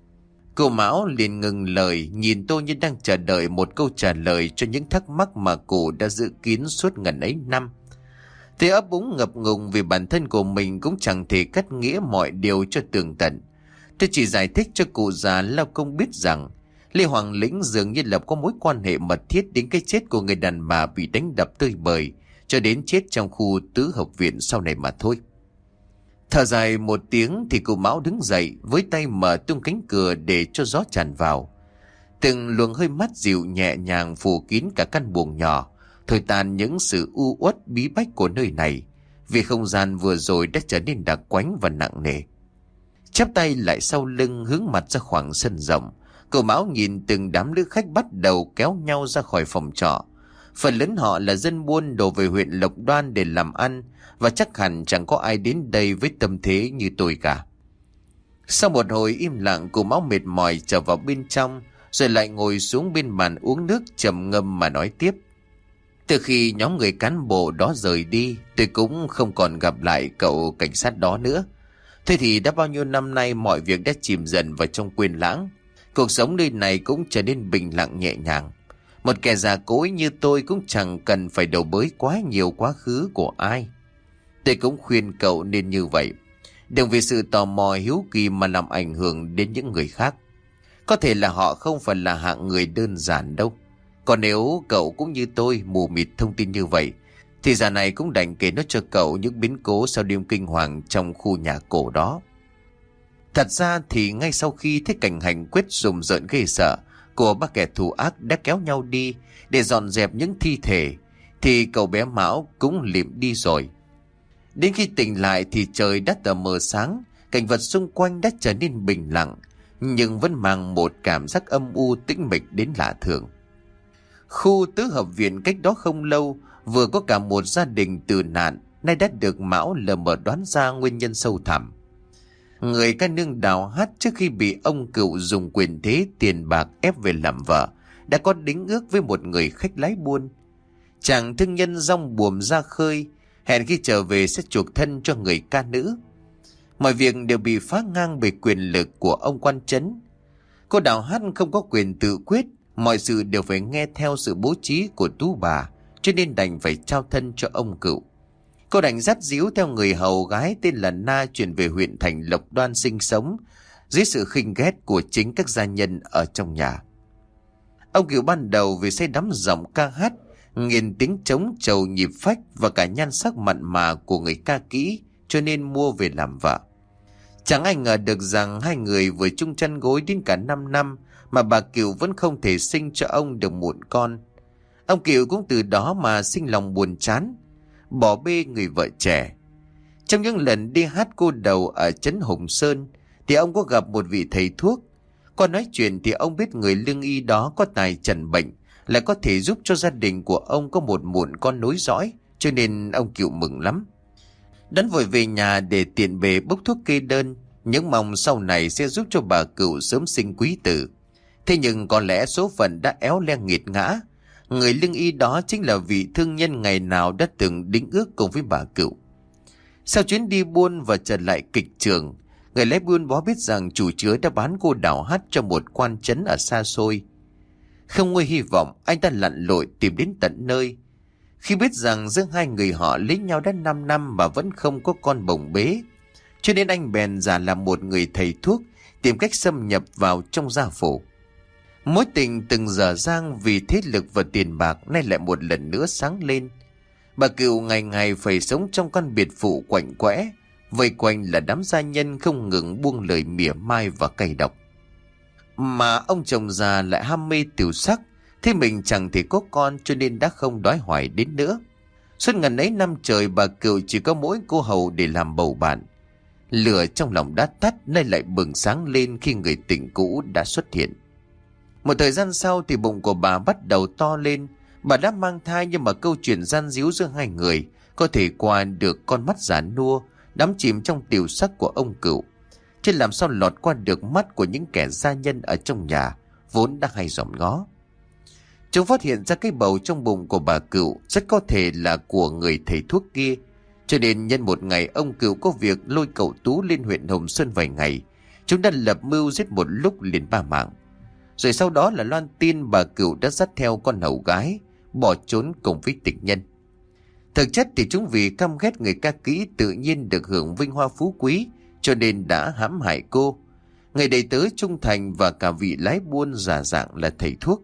Cô Mão liền ngừng lời, nhìn tôi như đang chờ đợi một câu trả lời cho những thắc mắc mà cụ đã giữ kín suốt ngần ấy năm. Tôi ấp úng ngập ngùng vì bản thân của mình cũng chẳng thể cắt nghĩa mọi điều cho tường tận. Tôi chỉ giải thích cho cụ già lao công biết rằng Lê Hoàng Lĩnh dường như là có mối quan hệ mật thiết đến cái chết của người đàn bà bị đánh đập tơi bời cho đến chết trong khu tứ hợp viện sau này mà thôi. Thở dài một tiếng thì cụ Mão đứng dậy, với tay mở tung cánh cửa để cho gió tràn vào. Từng luồng hơi mát dịu nhẹ nhàng phủ kín cả căn buồng nhỏ, thổi tàn những sự u uất bí bách của nơi này, vì không gian vừa rồi đã trở nên đặc quánh và nặng nề. Chắp tay lại sau lưng hướng mặt ra khoảng sân rộng, cậu Mão nhìn từng đám lữ khách bắt đầu kéo nhau ra khỏi phòng trọ. Phần lớn họ là dân buôn đổ về huyện Lộc Đoan để làm ăn, và chắc hẳn chẳng có ai đến đây với tâm thế như tôi cả. Sau một hồi im lặng, cậu Mão mệt mỏi trở vào bên trong, rồi lại ngồi xuống bên bàn uống nước trầm ngâm mà nói tiếp. Từ khi nhóm người cán bộ đó rời đi, tôi cũng không còn gặp lại cậu cảnh sát đó nữa. Thế thì đã bao nhiêu năm nay mọi việc đã chìm dần vào trong quên lãng. Cuộc sống nơi này cũng trở nên bình lặng nhẹ nhàng. Một kẻ già cỗi như tôi cũng chẳng cần phải đầu bới quá nhiều quá khứ của ai. Tôi cũng khuyên cậu nên như vậy. Đừng vì sự tò mò hiếu kỳ mà làm ảnh hưởng đến những người khác. Có thể là họ không phải là hạng người đơn giản đâu. Còn nếu cậu cũng như tôi mù mịt thông tin như vậy, thì giờ này cũng đành kể nó cho cậu những biến cố sau đêm kinh hoàng trong khu nhà cổ đó. Thật ra thì ngay sau khi thấy cảnh hành quyết rùng rợn ghê sợ của ba kẻ thù ác đã kéo nhau đi để dọn dẹp những thi thể, thì cậu bé Mão cũng lịm đi rồi. Đến khi tỉnh lại thì trời đã tờ mờ sáng, cảnh vật xung quanh đã trở nên bình lặng, nhưng vẫn mang một cảm giác âm u tĩnh mịch đến lạ thường. Khu tứ hợp viện cách đó không lâu vừa có cả một gia đình tử nạn, nay đã được Mão lờ mờ đoán ra nguyên nhân sâu thẳm. Người ca nương Đào Hát trước khi bị ông Cựu dùng quyền thế tiền bạc ép về làm vợ đã có đính ước với một người khách lái buôn. Chàng thương nhân rong buồm ra khơi, hẹn khi trở về sẽ chuộc thân cho người ca nữ. Mọi việc đều bị phá ngang bởi quyền lực của ông quan trấn. Cô Đào Hát không có quyền tự quyết, mọi sự đều phải nghe theo sự bố trí của tú bà, cho nên đành phải trao thân cho ông Cựu. Cô đành dắt díu theo người hầu gái tên là Na chuyển về huyện thành Lộc Đoan sinh sống, dưới sự khinh ghét của chính các gia nhân ở trong nhà. Ông Cựu ban đầu vì say đắm giọng ca hát, nghiền tiếng trống trầu nhịp phách và cả nhan sắc mặn mà của người ca kỹ, cho nên mua về làm vợ. Chẳng ai ngờ được rằng hai người vừa chung chăn gối đến cả năm năm mà bà Cựu vẫn không thể sinh cho ông được một con. Ông Cựu cũng từ đó mà sinh lòng buồn chán, bỏ bê người vợ trẻ. Trong những lần đi hát cô đầu ở trấn Hùng Sơn thì ông có gặp một vị thầy thuốc. Qua nói chuyện thì ông biết người lương y đó có tài trần bệnh, lại có thể giúp cho gia đình của ông có một muộn con nối dõi, cho nên ông Cựu mừng lắm. Đắn vội về nhà để tiện bề bốc thuốc kê đơn, những mong sau này sẽ giúp cho bà Cựu sớm sinh quý tử. Thế nhưng có lẽ số phận đã éo le nghiệt ngã. Người lương y đó chính là vị thương nhân ngày nào đã từng đính ước cùng với bà Cựu. Sau chuyến đi buôn và trở lại kịch trường, người lái buôn bó biết rằng chủ chứa đã bán cô Đào Hát cho một quan trấn ở xa xôi. Không nguôi hy vọng, anh ta lặn lội tìm đến tận nơi. Khi biết rằng giữa hai người họ lấy nhau đã năm năm mà vẫn không có con bồng bế, cho nên anh bèn giả làm một người thầy thuốc, tìm cách xâm nhập vào trong gia phủ. Mối tình từng dở dang vì thế lực và tiền bạc nay lại một lần nữa sáng lên. Bà Cựu ngày ngày phải sống trong căn biệt phủ quạnh quẽ, vây quanh là đám gia nhân không ngừng buông lời mỉa mai và cay độc. Mà ông chồng già lại ham mê tiểu sắc, thế mình chẳng thể có con cho nên đã không đói hoài đến nữa. Suốt ngần ấy năm trời bà Cựu chỉ có mỗi cô hầu để làm bầu bạn. Lửa trong lòng đã tắt nay lại bừng sáng lên khi người tình cũ đã xuất hiện. Một thời gian sau thì bụng của bà bắt đầu to lên. Bà đã mang thai, nhưng mà câu chuyện gian díu giữa hai người có thể qua được con mắt già nua đắm chìm trong tiểu sắc của ông Cựu, chứ làm sao lọt qua được mắt của những kẻ gia nhân ở trong nhà vốn đã hay dòm ngó. Chúng phát hiện ra cái bầu trong bụng của bà Cựu rất có thể là của người thầy thuốc kia, cho nên nhân một ngày ông Cựu có việc lôi cậu Tú lên huyện Hồng Sơn vài ngày, chúng đã lập mưu giết một lúc liền ba mạng. Rồi sau đó là loan tin bà Cựu đã dắt theo con hầu gái bỏ trốn cùng với tịch nhân. Thực chất thì chúng vì căm ghét người ca kỹ tự nhiên được hưởng vinh hoa phú quý, cho nên đã hãm hại cô, người đầy tớ trung thành và cả vị lái buôn giả dạng là thầy thuốc.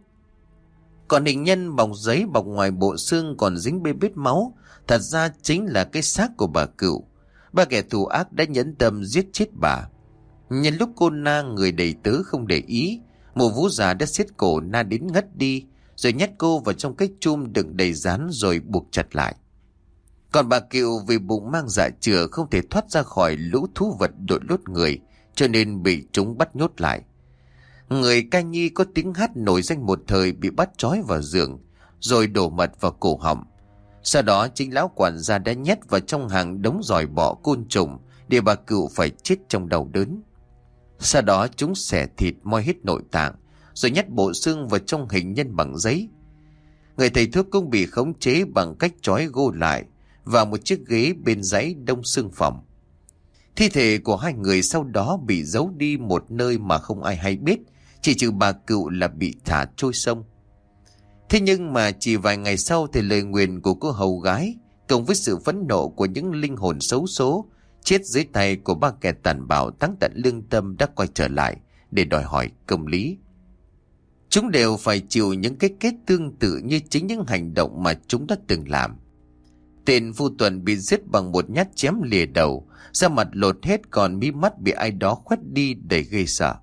Còn hình nhân bọc giấy bọc ngoài bộ xương còn dính bê bết máu, thật ra chính là cái xác của bà Cựu. Ba kẻ thù ác đã nhẫn tâm giết chết bà. Nhân lúc cô Na người đầy tớ không để ý, một vũ già đã xiết cổ Na đến ngất đi, rồi nhét cô vào trong cái chum đựng đầy rán rồi buộc chặt lại. Còn bà Kiều vì bụng mang dạ chửa không thể thoát ra khỏi lũ thú vật đội lốt người, cho nên bị chúng bắt nhốt lại. Người ca nhi có tiếng hát nổi danh một thời bị bắt trói vào giường, rồi đổ mật vào cổ họng. Sau đó chính lão quản gia đã nhét vào trong hàng đống giỏi bọ côn trùng để bà Cựu phải chết trong đau đớn. Sau đó chúng xẻ thịt moi hết nội tạng, rồi nhét bộ xương vào trong hình nhân bằng giấy. Người thầy thuốc cũng bị khống chế bằng cách trói gô lại vào một chiếc ghế bên dãy đông xương phòng. Thi thể của hai người sau đó bị giấu đi một nơi mà không ai hay biết, chỉ trừ bà Cựu là bị thả trôi sông. Thế nhưng mà chỉ vài ngày sau thì lời nguyền của cô hầu gái cộng với sự phẫn nộ của những linh hồn xấu số chết dưới tay của ba kẻ tàn bạo táng tận lương tâm đã quay trở lại để đòi hỏi công lý. Chúng đều phải chịu những cái kết tương tự như chính những hành động mà chúng đã từng làm. Tên Phu Tuần bị giết bằng một nhát chém lìa đầu, da mặt lột hết, còn mí mắt bị ai đó khoét đi đầy ghê sợ.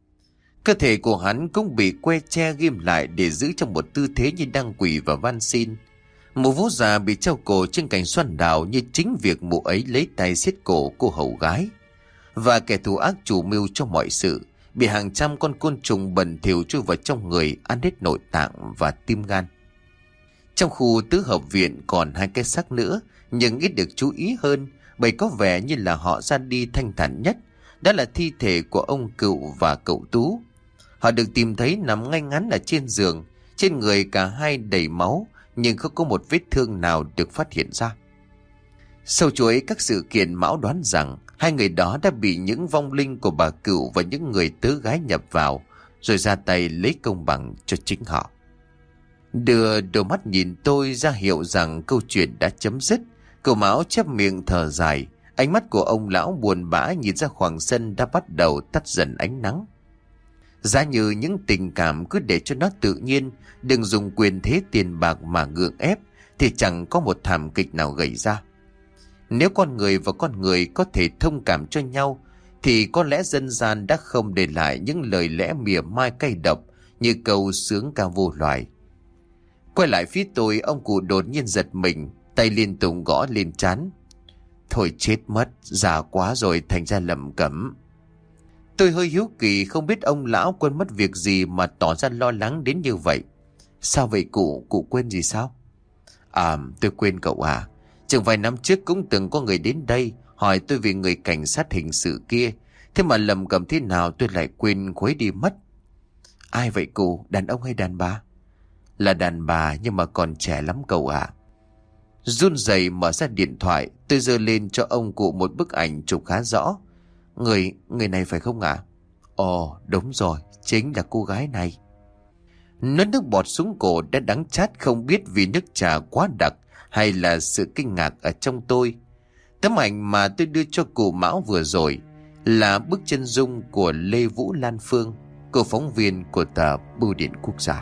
Cơ thể của hắn cũng bị que tre ghim lại để giữ trong một tư thế như đang quỳ và van xin. Một vú già bị treo cổ trên cành xoan đào như chính việc mụ ấy lấy tay siết cổ cô hầu gái. Và kẻ thù ác chủ mưu cho mọi sự bị hàng trăm con côn trùng bẩn thỉu chui vào trong người, ăn hết nội tạng và tim gan. Trong khu tứ hợp viện còn hai cái xác nữa, nhưng ít được chú ý hơn bởi có vẻ như là họ ra đi thanh thản nhất. Đó là thi thể của ông Cựu và cậu Tú. Họ được tìm thấy nằm ngay ngắn ở trên giường, trên người cả hai đầy máu, nhưng không có một vết thương nào được phát hiện ra. Sau chuỗi các sự kiện, Mão đoán rằng hai người đó đã bị những vong linh của bà Cựu và những người tớ gái nhập vào, rồi ra tay lấy công bằng cho chính họ. Đưa đôi mắt nhìn tôi ra hiệu rằng câu chuyện đã chấm dứt. Cậu Mão chép miệng thở dài. Ánh mắt của ông lão buồn bã nhìn ra khoảng sân đã bắt đầu tắt dần ánh nắng. Giá như những tình cảm cứ để cho nó tự nhiên, đừng dùng quyền thế tiền bạc mà gượng ép, thì chẳng có một thảm kịch nào gây ra. Nếu con người và con người có thể thông cảm cho nhau, thì có lẽ dân gian đã không để lại những lời lẽ mỉa mai cay độc như câu sướng ca vô loài. Quay lại phía tôi, ông cụ đột nhiên giật mình, tay liên tục gõ lên trán. Thôi chết mất, già quá rồi thành ra lẩm cẩm. Tôi hơi hiếu kỳ không biết ông lão quên mất việc gì mà tỏ ra lo lắng đến như vậy. Sao vậy cụ, cụ quên gì sao? À, tôi quên cậu à. Chừng vài năm trước cũng từng có người đến đây hỏi tôi về người cảnh sát hình sự kia. Thế mà lầm cầm thế nào tôi lại quên khuấy đi mất. Ai vậy cụ, đàn ông hay đàn bà? Là đàn bà nhưng mà còn trẻ lắm cậu ạ. Run rẩy mở ra điện thoại, tôi giơ lên cho ông cụ một bức ảnh chụp khá rõ. Người, người này phải không ạ? À? Ồ, đúng rồi, chính là cô gái này. Nuốt nước bọt xuống cổ đã đắng chát, không biết vì nước trà quá đặc hay là sự kinh ngạc ở trong tôi. Tấm ảnh mà tôi đưa cho cụ Mão vừa rồi là bức chân dung của Lê Vũ Lan Phương, cô phóng viên của tờ Bưu điện Quốc gia.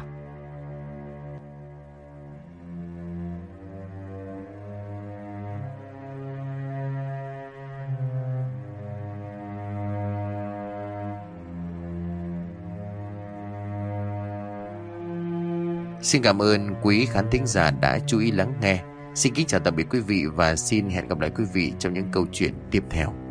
Xin cảm ơn quý khán thính giả đã chú ý lắng nghe. Xin kính chào tạm biệt quý vị và xin hẹn gặp lại quý vị trong những câu chuyện tiếp theo.